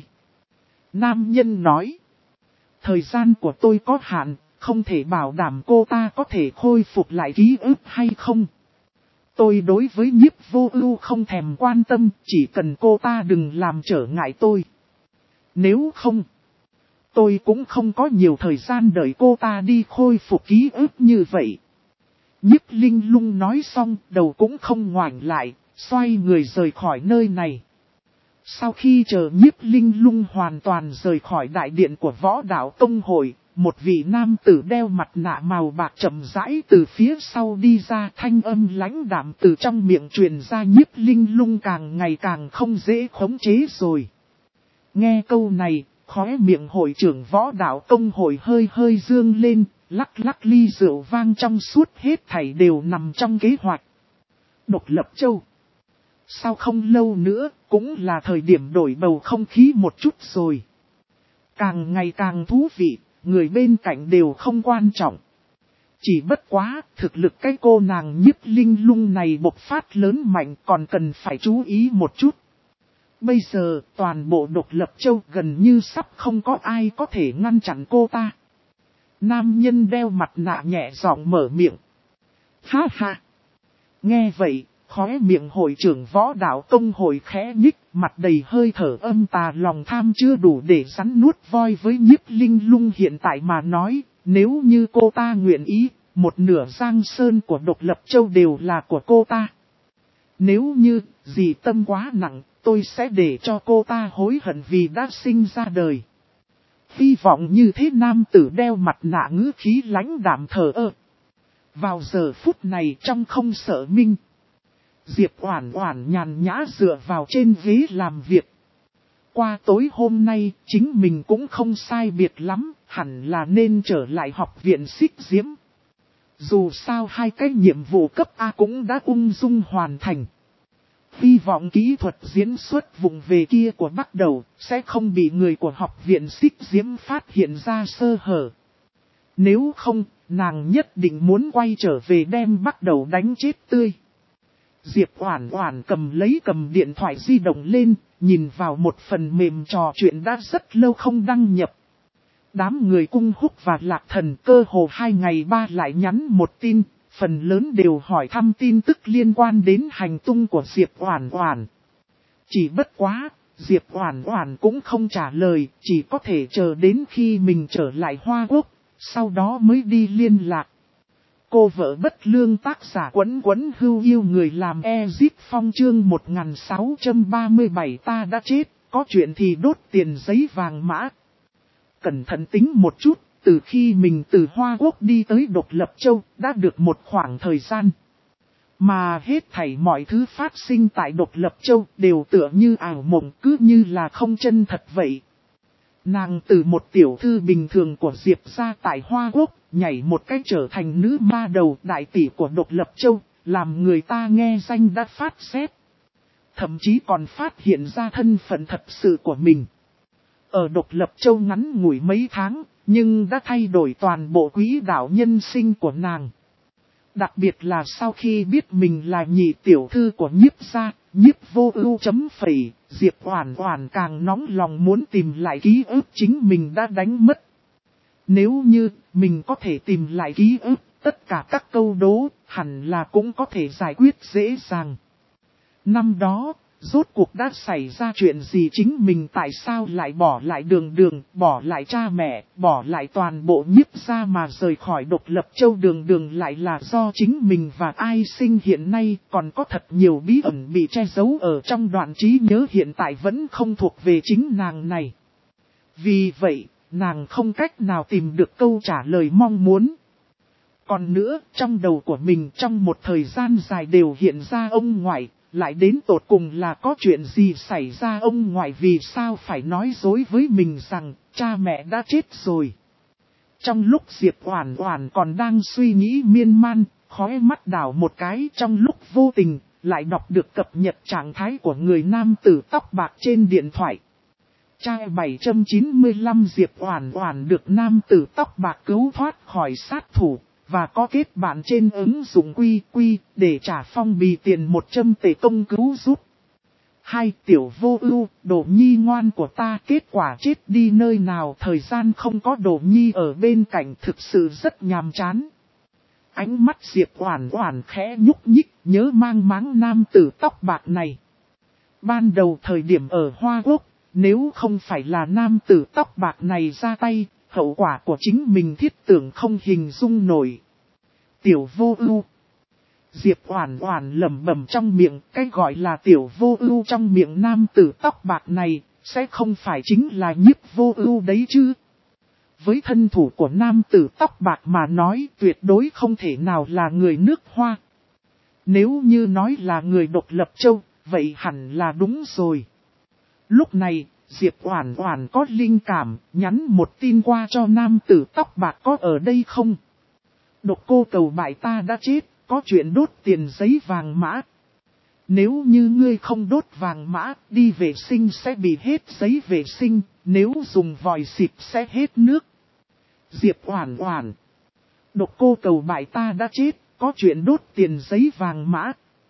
Speaker 1: Nam nhân nói. Thời gian của tôi có hạn, không thể bảo đảm cô ta có thể khôi phục lại ký ức hay không. Tôi đối với Nhiếp Vô Ưu không thèm quan tâm, chỉ cần cô ta đừng làm trở ngại tôi. Nếu không, tôi cũng không có nhiều thời gian đợi cô ta đi khôi phục ký ức như vậy. Nhiếp Linh Lung nói xong, đầu cũng không ngoảnh lại, xoay người rời khỏi nơi này. Sau khi chờ Nhiếp Linh Lung hoàn toàn rời khỏi đại điện của Võ Đạo Tông Hội, một vị nam tử đeo mặt nạ màu bạc chậm rãi từ phía sau đi ra. Thanh âm lãnh đạm từ trong miệng truyền ra. Nhiếp Linh Lung càng ngày càng không dễ khống chế rồi. Nghe câu này, khóe miệng hội trưởng Võ Đạo Tông Hội hơi hơi dương lên, lắc lắc ly rượu vang trong suốt. Hết thảy đều nằm trong kế hoạch. Độc Lập Châu. Sau không lâu nữa, cũng là thời điểm đổi bầu không khí một chút rồi. Càng ngày càng thú vị, người bên cạnh đều không quan trọng. Chỉ bất quá, thực lực cái cô nàng Nhiếp Linh Lung này bộc phát lớn mạnh, còn cần phải chú ý một chút. Bây giờ, toàn bộ Độc Lập Châu gần như sắp không có ai có thể ngăn chặn cô ta. Nam nhân đeo mặt nạ nhẹ giọng mở miệng. Ha ha! Nghe vậy, khóe miệng hội trưởng Võ Đạo Tông Hội khẽ nhích, mặt đầy hơi thở âm tà. Lòng tham chưa đủ để rắn nuốt voi. Với Nhiếp Linh Lung hiện tại mà nói, nếu như cô ta nguyện ý, một nửa giang sơn của Độc Lập Châu đều là của cô ta. Nếu như, gì tâm quá nặng, tôi sẽ để cho cô ta hối hận vì đã sinh ra đời. Hy vọng như thế. Nam tử đeo mặt nạ ngữ khí lãnh đạm thờ ơ. Vào giờ phút này trong không sợ minh, Diệp Oản Oản nhàn nhã dựa vào trên ghế làm việc. Qua tối hôm nay, chính mình cũng không sai biệt lắm, hẳn là nên trở lại học viện Xích Diễm. Dù sao hai cái nhiệm vụ cấp A cũng đã ung dung hoàn thành. Hy vọng kỹ thuật diễn xuất vùng về kia của Bắt Đầu sẽ không bị người của học viện Xích Diễm phát hiện ra sơ hở. Nếu không, nàng nhất định muốn quay trở về đem Bắt Đầu đánh chết tươi. Diệp Oản Oản cầm điện thoại di động lên, nhìn vào một phần mềm trò chuyện đã rất lâu không đăng nhập. Đám người Cung Húc và Lạc Thần cơ hồ 2 ngày 3 lại nhắn một tin, phần lớn đều hỏi thăm tin tức liên quan đến hành tung của Diệp Oản Oản. Chỉ bất quá, Diệp Oản Oản cũng không trả lời, chỉ có thể chờ đến khi mình trở lại Hoa Quốc, sau đó mới đi liên lạc. Cô vợ bất lương tác giả Quấn Quấn Hưu yêu người làm Ezip Phong chương 1637 ta đã chết, có chuyện thì đốt tiền giấy vàng mã. Cẩn thận tính một chút, từ khi mình từ Hoa Quốc đi tới Độc Lập Châu đã được một khoảng thời gian. Mà hết thảy mọi thứ phát sinh tại Độc Lập Châu đều tựa như ảo mộng, cứ như là không chân thật vậy. Nàng từ một tiểu thư bình thường của Diệp gia tại Hoa Quốc, nhảy một cách trở thành nữ ma đầu đại tỷ của Độc Lập Châu, làm người ta nghe danh đã phát xét. Thậm chí còn phát hiện ra thân phận thật sự của mình. Ở Độc Lập Châu ngắn ngủi mấy tháng, nhưng đã thay đổi toàn bộ quỹ đạo nhân sinh của nàng. Đặc biệt là sau khi biết mình là nhị tiểu thư của Nhiếp gia, Nhiếp Vô Ưu chấm phẩy, Diệp Oản Oản càng nóng lòng muốn tìm lại ký ức chính mình đã đánh mất. Nếu như mình có thể tìm lại ký ức, tất cả các câu đố hẳn là cũng có thể giải quyết dễ dàng. Năm đó, rốt cuộc đã xảy ra chuyện gì, chính mình tại sao lại bỏ lại Đường Đường, bỏ lại cha mẹ, bỏ lại toàn bộ Nhiếp gia mà rời khỏi Độc Lập Châu. Đường Đường lại là do chính mình và ai sinh hiện nay, còn có thật nhiều bí ẩn bị che giấu ở trong đoạn trí nhớ hiện tại vẫn không thuộc về chính nàng này. Vì vậy, nàng không cách nào tìm được câu trả lời mong muốn. Còn nữa, trong đầu của mình trong một thời gian dài đều hiện ra ông ngoại. Lại đến tột cùng là có chuyện gì xảy ra, ông ngoại vì sao phải nói dối với mình rằng cha mẹ đã chết rồi. Trong lúc Diệp Oản Oản còn đang suy nghĩ miên man, khóe mắt đảo một cái, trong lúc vô tình lại đọc được cập nhật trạng thái của người nam tử tóc bạc trên điện thoại. Trai 795 Diệp Oản Oản được nam tử tóc bạc cứu thoát khỏi sát thủ. Và có kết bạn trên ứng dụng QQ để trả phong bì tiền 100 tệ công cứu giúp. Hai tiểu Vô Ưu, Đồ Nhi ngoan của ta kết quả chết đi nơi nào, thời gian không có Đồ Nhi ở bên cạnh thực sự rất nhàm chán. Ánh mắt Diệp Oản Oản khẽ nhúc nhích, nhớ mang máng nam tử tóc bạc này. Ban đầu thời điểm ở Hoa Quốc, nếu không phải là nam tử tóc bạc này ra tay, hậu quả của chính mình thiết tưởng không hình dung nổi. Tiểu Vô Ưu. Diệp Oản Oản lẩm bẩm trong miệng, cái gọi là Tiểu Vô Ưu trong miệng nam tử tóc bạc này, sẽ không phải chính là Nhiếp Vô Ưu đấy chứ. Với thân thủ của nam tử tóc bạc mà nói, tuyệt đối không thể nào là người nước Hoa. Nếu như nói là người Độc Lập Châu, vậy hẳn là đúng rồi. Lúc này, Diệp Oản Oản có linh cảm, nhắn một tin qua cho nam tử tóc bạc có ở đây không? Độc cô cầu bại ta đã chết, có chuyện đốt tiền giấy vàng mã. Nếu như ngươi không đốt vàng mã, đi vệ sinh sẽ bị hết giấy vệ sinh, nếu dùng vòi xịt sẽ hết nước. Diệp Oản Oản. Độc cô cầu bại ta đã chết, có chuyện đốt tiền giấy vàng mã.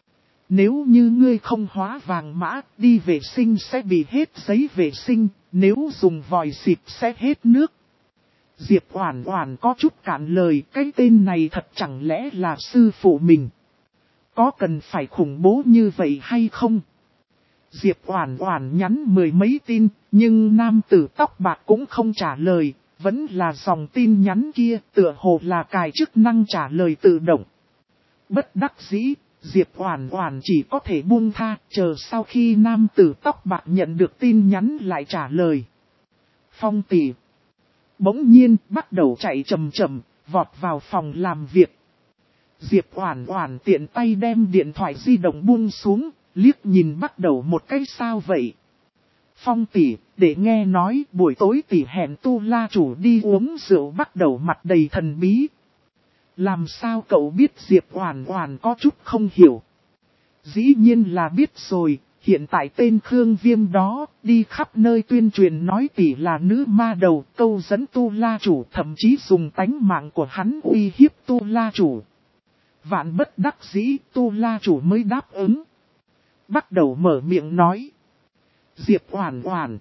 Speaker 1: Nếu như ngươi không hóa vàng mã, đi vệ sinh sẽ bị hết giấy vệ sinh, nếu dùng vòi xịt sẽ hết nước. Diệp Oản Oản có chút cạn lời, cái tên này thật chẳng lẽ là sư phụ mình. Có cần phải khủng bố như vậy hay không? Diệp Oản Oản nhắn mười mấy tin, nhưng nam tử tóc bạc cũng không trả lời, vẫn là dòng tin nhắn kia, tựa hồ là cài chức năng trả lời tự động. Bất đắc dĩ, Diệp Oản Oản chỉ có thể buông tha, chờ sau khi nam tử tóc bạc nhận được tin nhắn lại trả lời. Phong tỷ. Bỗng nhiên bắt đầu chạy chậm chậm, vọt vào phòng làm việc. Diệp Oản Oản tiện tay đem điện thoại di động buông xuống, liếc nhìn bắt đầu một cái sao vậy. Phong tỷ, để nghe nói buổi tối tỷ hẹn Tu La chủ đi uống rượu, bắt đầu mặt đầy thần bí. Làm sao cậu biết? Diệp Oản Oản có chút không hiểu. Dĩ nhiên là biết rồi, hiện tại tên Khương Viêm đó đi khắp nơi tuyên truyền nói tỷ là nữ ma đầu, câu dẫn Tu La chủ, thậm chí dùng tánh mạng của hắn uy hiếp Tu La chủ. Vạn bất đắc dĩ, Tu La chủ mới đáp ứng. Bắt đầu mở miệng nói. Diệp Oản Oản.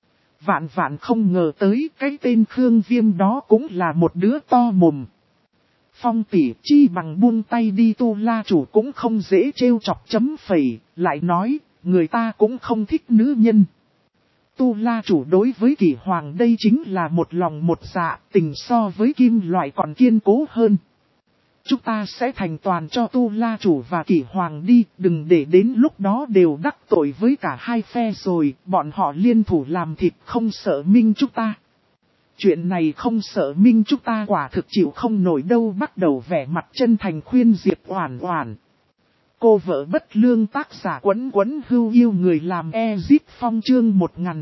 Speaker 1: Vạn không ngờ tới cái tên Khương Viêm đó cũng là một đứa to mồm. Phong tỷ, chi bằng buông tay đi, Tu La chủ cũng không dễ trêu chọc chấm phẩy, lại nói, người ta cũng không thích nữ nhân. Tu La chủ đối với Kỷ Hoàng đây chính là một lòng một dạ, tình so với kim loại còn kiên cố hơn. Chúng ta sẽ thành toàn cho Tu La Chủ và Kỷ Hoàng đi, đừng để đến lúc đó đều đắc tội với cả hai phe rồi, bọn họ liên thủ làm thịt không sợ Minh chúng ta. Chuyện này không sợ Minh chúng ta quả thực chịu không nổi đâu, bắt đầu vẻ mặt chân thành khuyên Diệp Oản Oản. Cô vợ bất lương tác giả Quấn Quấn Hưu yêu người làm Ezit Phong chương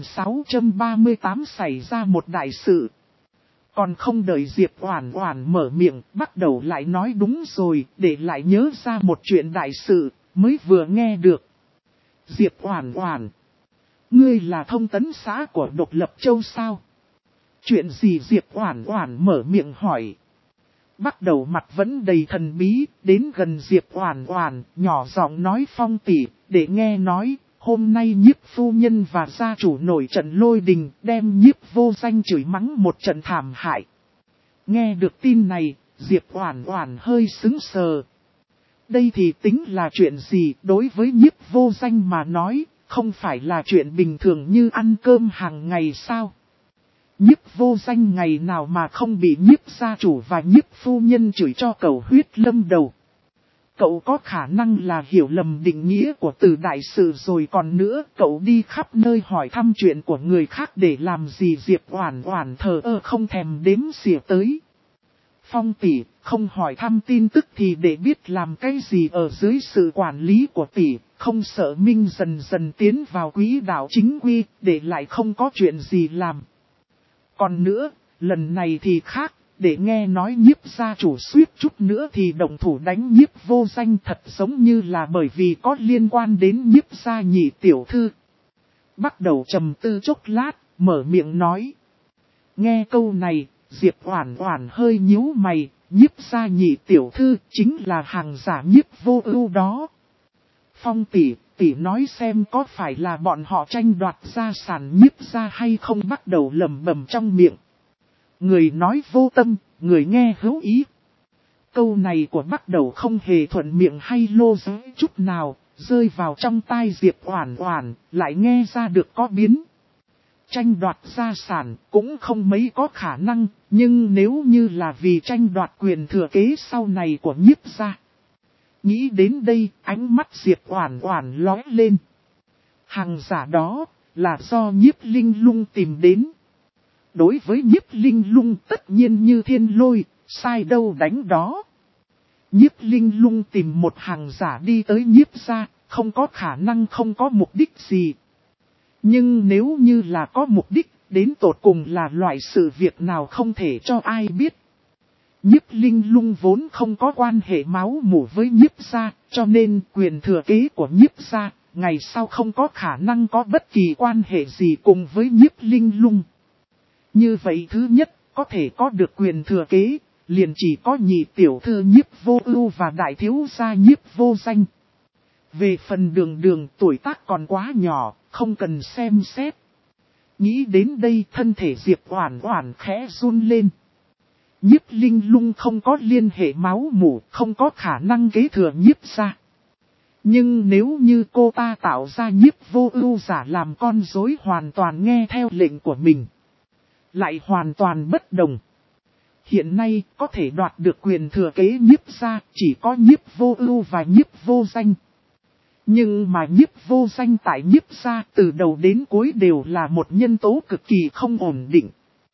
Speaker 1: 1638 xảy ra một đại sự. Còn không đợi Diệp Oản Oản mở miệng, bắt đầu lại nói đúng rồi, để lại nhớ ra một chuyện đại sự, mới vừa nghe được. Diệp Oản Oản, ngươi là thông tấn xã của Độc Lập Châu sao? Chuyện gì? Diệp Oản Oản mở miệng hỏi. Bắt đầu mặt vẫn đầy thần bí, đến gần Diệp Oản Oản, nhỏ giọng nói Phong tỷ, để nghe nói, hôm nay Nhiếp phu nhân và gia chủ nổi trận lôi đình, đem Nhiếp Vô Danh chửi mắng một trận thảm hại. Nghe được tin này, Diệp Oản Oản hơi sững sờ. Đây thì tính là chuyện gì? Đối với Nhiếp Vô Danh mà nói, không phải là chuyện bình thường như ăn cơm hàng ngày sao? Nhiếp Vô Danh ngày nào mà không bị Nhiếp gia chủ và Nhiếp phu nhân chửi cho cẩu huyết lâm đầu. Cậu có khả năng là hiểu lầm định nghĩa của từ đại sự rồi, còn nữa cậu đi khắp nơi hỏi thăm chuyện của người khác để làm gì? Diệp Oản Oản thờ ơ không thèm đếm xỉa tới. Phong tỷ, không hỏi thăm tin tức thì để biết làm cái gì? Ở dưới sự quản lý của tỷ, không sợ Minh dần dần tiến vào quỹ đạo chính quy, để lại không có chuyện gì làm. Còn nữa, lần này thì khác, để nghe nói Nhiếp gia chủ suýt chút nữa thì động thủ đánh Nhiếp Vô Danh, thật giống như là bởi vì có liên quan đến Nhiếp gia nhị tiểu thư. Bắt đầu trầm tư chốc lát, mở miệng nói. Nghe câu này, Diệp Oản Oản hơi nhíu mày, Nhiếp gia nhị tiểu thư chính là hàng giả Nhiếp Vô Ưu đó. Phong tỷ, tỷ nói xem có phải là bọn họ tranh đoạt gia sản Nhiếp gia hay không? Bắt đầu lẩm bẩm trong miệng. Người nói vô tâm, người nghe hữu ý. Câu này của bắt đầu không hề thuận miệng hay lô giới chút nào, rơi vào trong tai Diệp Oản Oản, lại nghe ra được có biến. Tranh đoạt gia sản cũng không mấy có khả năng, nhưng nếu như là vì tranh đoạt quyền thừa kế sau này của Nhiếp gia. Nghĩ đến đây, ánh mắt Diệp Oản Oản lóe lên. Hàng giả đó là do Nhiếp Linh Lung tìm đến. Đối với Nhiếp Linh Lung tất nhiên như thiên lôi, sai đâu đánh đó. Nhiếp Linh Lung tìm một hàng giả đi tới Nhiếp gia, không có khả năng không có mục đích gì. Nhưng nếu như là có mục đích, đến tột cùng là loại sự việc nào không thể cho ai biết. Nhiếp Linh Lung vốn không có quan hệ máu mủ với Nhiếp gia, cho nên quyền thừa kế của Nhiếp gia, ngày sau không có khả năng có bất kỳ quan hệ gì cùng với Nhiếp Linh Lung. Như vậy thứ nhất, có thể có được quyền thừa kế, liền chỉ có nhị tiểu thư Nhiếp Vô Ưu và đại thiếu gia Nhiếp Vô Danh. Về phần Đường tuổi tác còn quá nhỏ, không cần xem xét. Nghĩ đến đây thân thể Diệp Oản Oản khẽ run lên. Nhiếp Linh Lung không có liên hệ máu mủ, không có khả năng kế thừa Nhiếp gia. Nhưng nếu như cô ta tạo ra Nhiếp Vô Ưu giả làm con rối hoàn toàn nghe theo lệnh của mình, lại hoàn toàn bất đồng. Hiện nay có thể đoạt được quyền thừa kế Nhiếp gia chỉ có Nhiếp Vô Ưu và Nhiếp Vô Danh. Nhưng mà Nhiếp Vô Danh tại Nhiếp gia từ đầu đến cuối đều là một nhân tố cực kỳ không ổn định.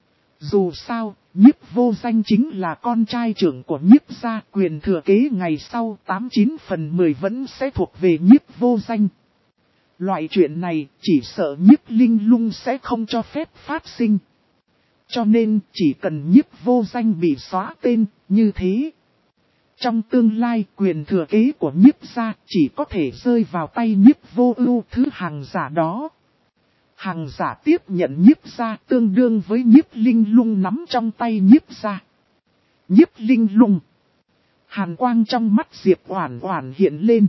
Speaker 1: Dù sao, Nhiếp Vô Danh chính là con trai trưởng của Nhiếp gia, quyền thừa kế ngày sau 89 phần 10 vẫn sẽ thuộc về Nhiếp Vô Danh. Loại chuyện này chỉ sợ Nhiếp Linh Lung sẽ không cho phép phát sinh. Cho nên chỉ cần Nhiếp Vô Danh bị xóa tên, như thế. Trong tương lai quyền thừa kế của Nhiếp gia chỉ có thể rơi vào tay Nhiếp Vô Ưu thứ hàng giả đó. Hàng giả tiếp nhận Nhiếp gia tương đương với Nhiếp Linh Lung nắm trong tay Nhiếp gia. Nhiếp Linh Lung. Hàn quang trong mắt Diệp Oản Oản hiện lên.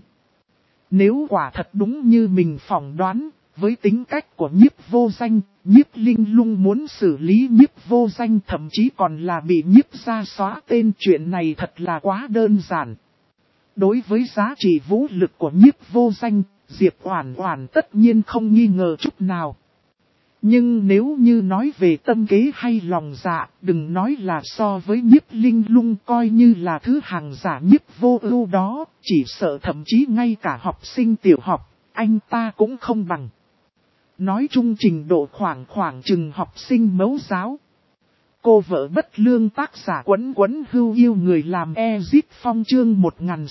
Speaker 1: Nếu quả thật đúng như mình phỏng đoán, với tính cách của Nhiếp Vô Danh, Nhiếp Linh Lung muốn xử lý Nhiếp Vô Danh thậm chí còn là bị Nhiếp gia xóa tên, chuyện này thật là quá đơn giản. Đối với giá trị vũ lực của Nhiếp Vô Danh, Diệp Oản Oản tất nhiên không nghi ngờ chút nào. Nhưng nếu như nói về tâm kế hay lòng dạ, đừng nói là so với Nhiếp Linh Lung, coi như là thứ hàng giả Nhiếp Vô Ưu đó, chỉ sợ thậm chí ngay cả học sinh tiểu học, anh ta cũng không bằng. Nói chung trình độ khoảng chừng học sinh mẫu giáo. Cô vợ bất lương tác giả Quấn Quấn Hưu yêu người làm Ezit Phong chương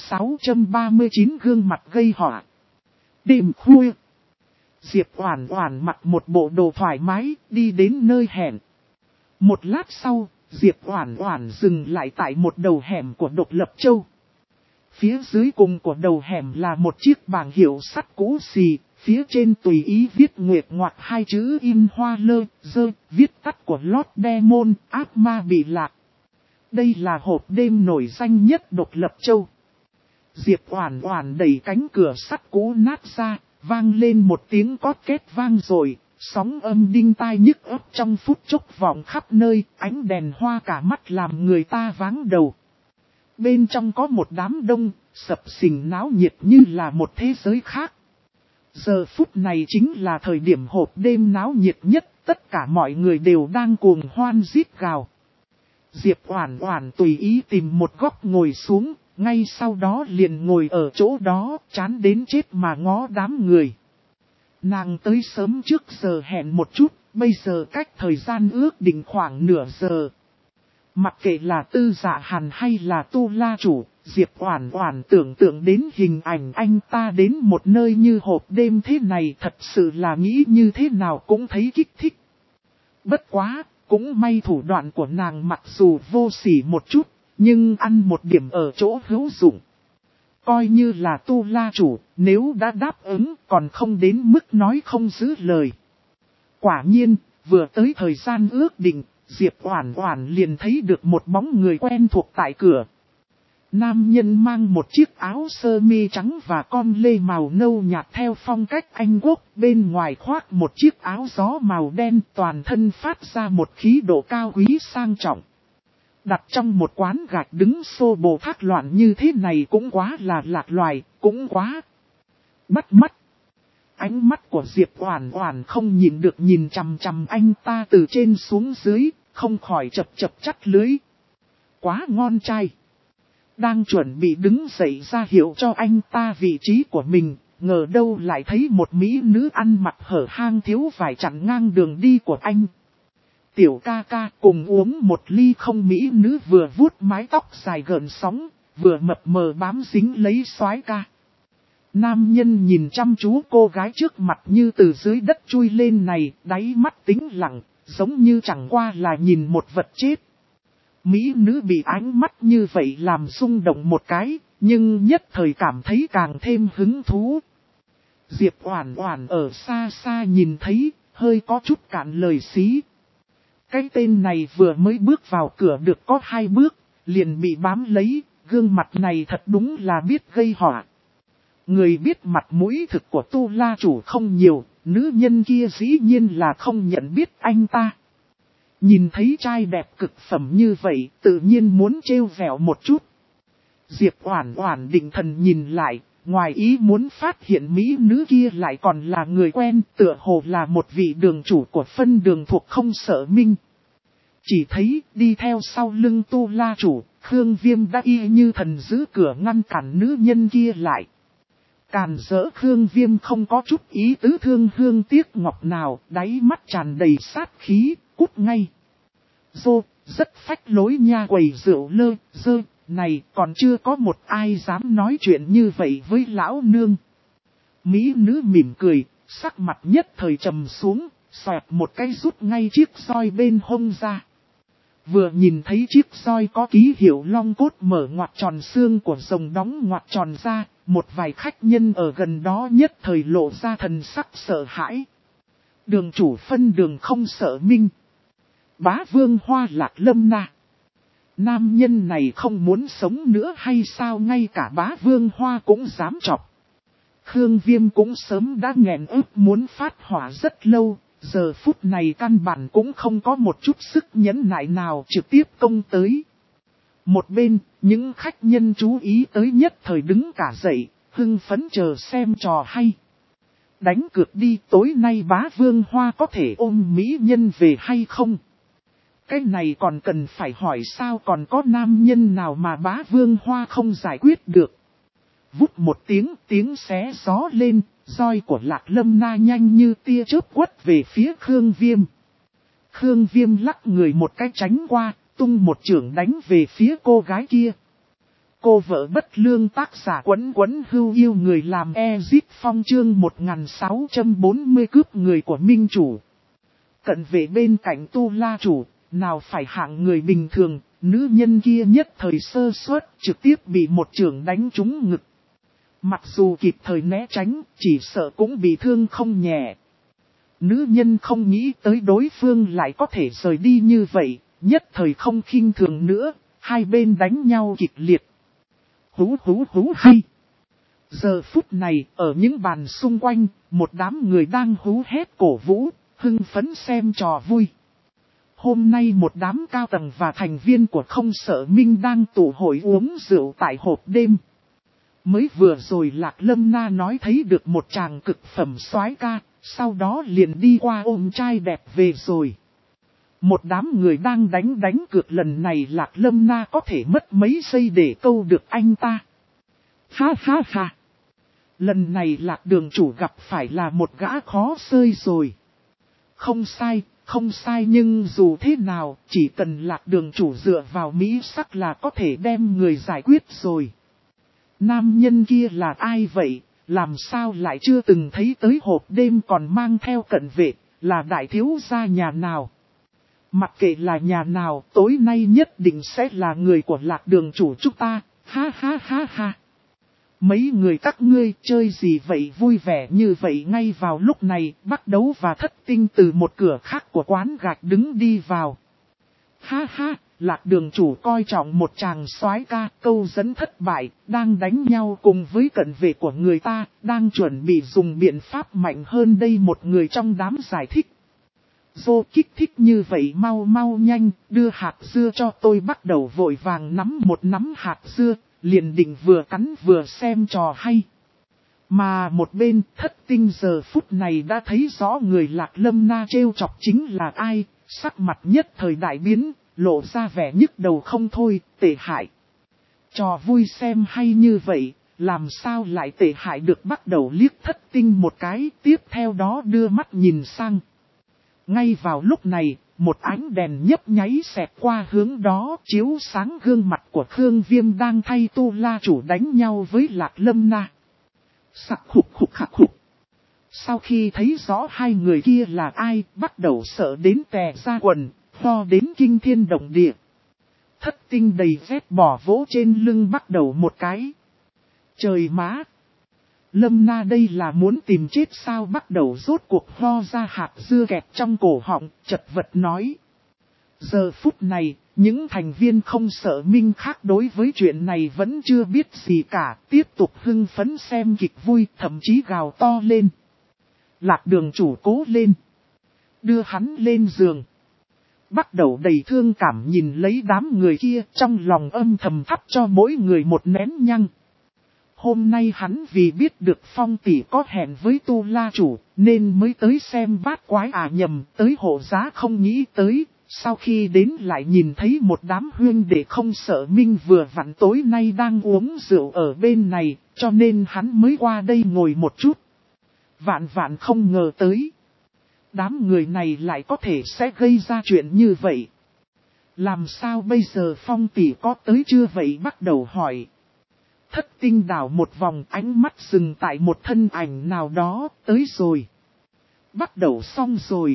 Speaker 1: 1639 gương mặt gây họa. Đêm khuya, Diệp Oản Oản mặc một bộ đồ thoải mái, đi đến nơi hẹn. Một lát sau, Diệp Oản Oản dừng lại tại một đầu hẻm của Độc Lập Châu. Phía dưới cùng của đầu hẻm là một chiếc bảng hiệu sắt cũ xì, phía trên tùy ý viết nguyệt ngoạc hai chữ in hoa lơ, dơ, viết tắt của Lord Demon, ác ma bị lạc. Đây là hộp đêm nổi danh nhất Độc Lập Châu. Diệp Oản Oản đẩy cánh cửa sắt cũ nát ra, vang lên một tiếng cót két vang rồi, sóng âm đinh tai nhức óc trong phút chốc vọng khắp nơi, ánh đèn hoa cả mắt làm người ta váng đầu. Bên trong có một đám đông, sập sình náo nhiệt như là một thế giới khác. Giờ phút này chính là thời điểm hộp đêm náo nhiệt nhất, tất cả mọi người đều đang cuồng hoan rít gào. Diệp Oản Oản tùy ý tìm một góc ngồi xuống, ngay sau đó liền ngồi ở chỗ đó, chán đến chết mà ngó đám người. Nàng tới sớm trước giờ hẹn một chút, bây giờ cách thời gian ước định khoảng nửa giờ. Mặc kệ là Tư Dạ Hàn hay là Tu La Chủ, Diệp Oản Oản tưởng tượng đến hình ảnh anh ta đến một nơi như hộp đêm thế này thật sự là nghĩ như thế nào cũng thấy kích thích. Bất quá, cũng may thủ đoạn của nàng mặc dù vô sỉ một chút, nhưng ăn một điểm ở chỗ hữu dụng. Coi như là Tu La Chủ, nếu đã đáp ứng còn không đến mức nói không giữ lời. Quả nhiên, vừa tới thời gian ước định, Diệp Oản Oản liền thấy được một bóng người quen thuộc tại cửa. Nam nhân mang một chiếc áo sơ mi trắng và con lê màu nâu nhạt theo phong cách Anh Quốc, bên ngoài khoác một chiếc áo gió màu đen, toàn thân phát ra một khí độ cao quý sang trọng. Đặt trong một quán gạch đứng xô bồ thác loạn như thế này cũng quá là lạc loài, cũng quá bắt mắt. Ánh mắt của Diệp Oản Oản không nhìn được nhìn chằm chằm anh ta từ trên xuống dưới, không khỏi chập chập chắt lưỡi. Quá ngon trai. Đang chuẩn bị đứng dậy ra hiệu cho anh ta vị trí của mình, ngờ đâu lại thấy một mỹ nữ ăn mặc hở hang thiếu vải chặn ngang đường đi của anh. Tiểu ca ca cùng uống một ly không, mỹ nữ vừa vuốt mái tóc dài gợn sóng, vừa mập mờ bám dính lấy soái ca. Nam nhân nhìn chăm chú cô gái trước mặt như từ dưới đất chui lên này, đáy mắt tĩnh lặng, giống như chẳng qua là nhìn một vật chết. Mỹ nữ bị ánh mắt như vậy làm rung động một cái, nhưng nhất thời cảm thấy càng thêm hứng thú. Diệp Oản Oản ở xa xa nhìn thấy, hơi có chút cạn lời xí. Cái tên này vừa mới bước vào cửa được có 2 bước, liền bị bám lấy, gương mặt này thật đúng là biết gây họa. Người biết mặt mũi thực của Tu La Chủ không nhiều, nữ nhân kia dĩ nhiên là không nhận biết anh ta. Nhìn thấy trai đẹp cực phẩm như vậy, tự nhiên muốn trêu vẹo một chút. Diệp Oản Oản định thần nhìn lại, ngoài ý muốn phát hiện mỹ nữ kia lại còn là người quen, tựa hồ là một vị đường chủ của phân đường thuộc Không Sợ Minh. Chỉ thấy, đi theo sau lưng Tu La Chủ, Khương Viêm đã y như thần giữ cửa ngăn cản nữ nhân kia lại. Càn rỡ Khương Viêm không có chút ý tứ thương hương tiếc ngọc nào, đáy mắt tràn đầy sát khí, cút ngay. Dô, rất phách lối nha, quầy rượu lơ, dơ, này còn chưa có một ai dám nói chuyện như vậy với lão nương. Mỹ nữ mỉm cười, sắc mặt nhất thời trầm xuống, xoẹt một cái rút ngay chiếc roi bên hông ra. Vừa nhìn thấy chiếc roi có ký hiệu long cốt mở ngoặt tròn xương của rồng đóng ngoặt tròn ra, một vài khách nhân ở gần đó nhất thời lộ ra thần sắc sợ hãi. Đường chủ phân đường Không Sợ Minh. Bá Vương Hoa Lạc Lâm Na. Nam nhân này không muốn sống nữa hay sao, ngay cả Bá Vương Hoa cũng dám chọc. Khương Viêm cũng sớm đã nghẹn ức muốn phát hỏa rất lâu, giờ phút này căn bản cũng không có một chút sức nhẫn nại nào trực tiếp công tới. Một bên, những khách nhân chú ý tới nhất thời đứng cả dậy, hưng phấn chờ xem trò hay. đánh cược đi, tối nay Bá Vương Hoa có thể ôm mỹ nhân về hay không? Cái này còn cần phải hỏi sao, còn có nam nhân nào mà Bá Vương Hoa không giải quyết được. Vút một tiếng xé gió lên, roi của Lạc Lâm Na nhanh như tia chớp quất về phía Khương Viêm. Khương Viêm lắc người một cái tránh qua, tung một chưởng đánh về phía cô gái kia. Cô vợ bất lương tác giả Quấn Quấn Hưu Yêu Người làm Ezit Phong chương 1640 cướp người của minh chủ. Cận vệ bên cạnh Tu La chủ, nào phải hạng người bình thường, nữ nhân kia nhất thời sơ suất trực tiếp bị một chưởng đánh trúng ngực. Mặc dù kịp thời né tránh, chỉ sợ cũng bị thương không nhẹ. Nữ nhân không nghĩ tới đối phương lại có thể rời đi như vậy, nhất thời không khinh thường nữa, hai bên đánh nhau kịch liệt. Hú hay. Giờ phút này, ở những bàn xung quanh, một đám người đang hú hét cổ vũ, hưng phấn xem trò vui. Hôm nay một đám cao tầng và thành viên của Không Sợ Minh đang tụ hội uống rượu tại hộp đêm. Mới vừa rồi Lạc Lâm Na nói thấy được một chàng cực phẩm soái ca, sau đó liền đi qua ôm trai đẹp về rồi. Một đám người đang đánh cược lần này Lạc Lâm Na có thể mất mấy giây để câu được anh ta. Ha. Lần này Lạc đường chủ gặp phải là một gã khó xơi rồi. Không sai nhưng dù thế nào, chỉ cần Lạc đường chủ dựa vào mỹ sắc là có thể đem người giải quyết rồi. Nam nhân kia là ai vậy, làm sao lại chưa từng thấy tới hộp đêm còn mang theo cận vệ, là đại thiếu gia nhà nào? Mặc kệ là nhà nào, tối nay nhất định sẽ là người của Lạc đường chủ chúng ta, ha. Mấy người các ngươi chơi gì vậy vui vẻ như vậy? Ngay vào lúc này, Bắc Đấu và Thất Tinh từ một cửa khác của quán gạch đứng đi vào. Ha, Lạc đường chủ coi trọng một chàng soái ca, câu dẫn thất bại, đang đánh nhau cùng với cận vệ của người ta, đang chuẩn bị dùng biện pháp mạnh hơn đây, một người trong đám giải thích. Vô kích thích như vậy, mau nhanh, đưa hạt dưa cho tôi. Bắt đầu vội vàng nắm một nắm hạt dưa, liền định vừa cắn vừa xem trò hay. Mà một bên Thất Tinh giờ phút này đã thấy rõ người Lạc Lâm Na trêu chọc chính là ai, sắc mặt nhất thời đại biến, lộ ra vẻ nhức đầu không thôi, tệ hại. Trò vui xem hay như vậy, làm sao lại tệ hại được? Bắt đầu liếc Thất Tinh một cái, tiếp theo đó đưa mắt nhìn sang. Ngay vào lúc này, một ánh đèn nhấp nháy xẹt qua hướng đó, chiếu sáng gương mặt của Khương Viêm đang thay Tu La chủ đánh nhau với Lạc Lâm Na. Sặc khục. Sau khi thấy rõ hai người kia là ai, bắt đầu sợ đến tè ra quần, lo đến kinh thiên động địa. Thất Tinh đầy vết bỏ vỗ trên lưng bắt đầu một cái. Trời má! Lâm Na đây là muốn tìm chết sao? Bắt đầu rốt cuộc ho ra hạt dưa kẹt trong cổ họng, chật vật nói. Giờ phút này, những thành viên Không Sợ Minh khác đối với chuyện này vẫn chưa biết gì cả, tiếp tục hưng phấn xem kịch vui, thậm chí gào to lên. Lạc đường chủ cố lên. Đưa hắn lên giường. Bắt đầu đầy thương cảm nhìn lấy đám người kia, trong lòng âm thầm thắp cho mỗi người một nén nhang. Hôm nay hắn vì biết được Phong tỷ có hẹn với Tu La chủ, nên mới tới xem bát quái nhầm, tới hộ giá không nghĩ tới. Sau khi đến lại nhìn thấy một đám huyên đệ Không Sợ Minh vừa vặn tối nay đang uống rượu ở bên này, cho nên hắn mới qua đây ngồi một chút. Vạn không ngờ tới. Đám người này lại có thể sẽ gây ra chuyện như vậy. Làm sao bây giờ? Phong tỷ có tới chưa vậy? Bắt đầu hỏi. Thất Tinh đảo một vòng, ánh mắt dừng tại một thân ảnh nào đó, tới rồi. Bắt đầu xong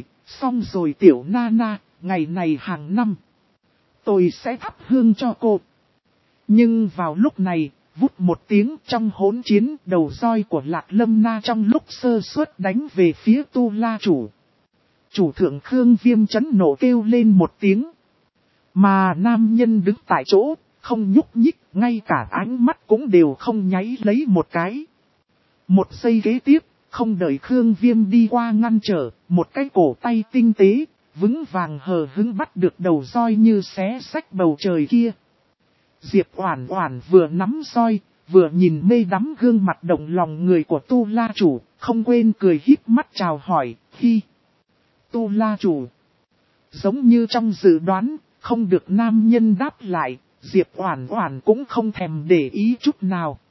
Speaker 1: rồi tiểu Nana, ngày này hàng năm. Tôi sẽ thắp hương cho cô. Nhưng vào lúc này, vút một tiếng trong hỗn chiến, đầu roi của Lạc Lâm Na trong lúc sơ suất đánh về phía Tu La chủ. Chủ thượng Khương Viêm chấn nộ kêu lên một tiếng. Mà nam nhân đứng tại chỗ, không nhúc nhích, ngay cả ánh mắt cũng đều không nháy lấy một cái. Một giây kế tiếp, không đợi Khương Viêm đi qua ngăn trở, một cái cổ tay tinh tế, vững vàng hờ hững bắt được đầu roi như xé xách bầu trời kia. Diệp Oản Oản vừa nắm roi, vừa nhìn mê đắm gương mặt động lòng người của Tu La chủ, không quên cười híp mắt chào hỏi, hi. Tu La chủ. Giống như trong dự đoán, không được nam nhân đáp lại, Diệp Oản Oản cũng không thèm để ý chút nào.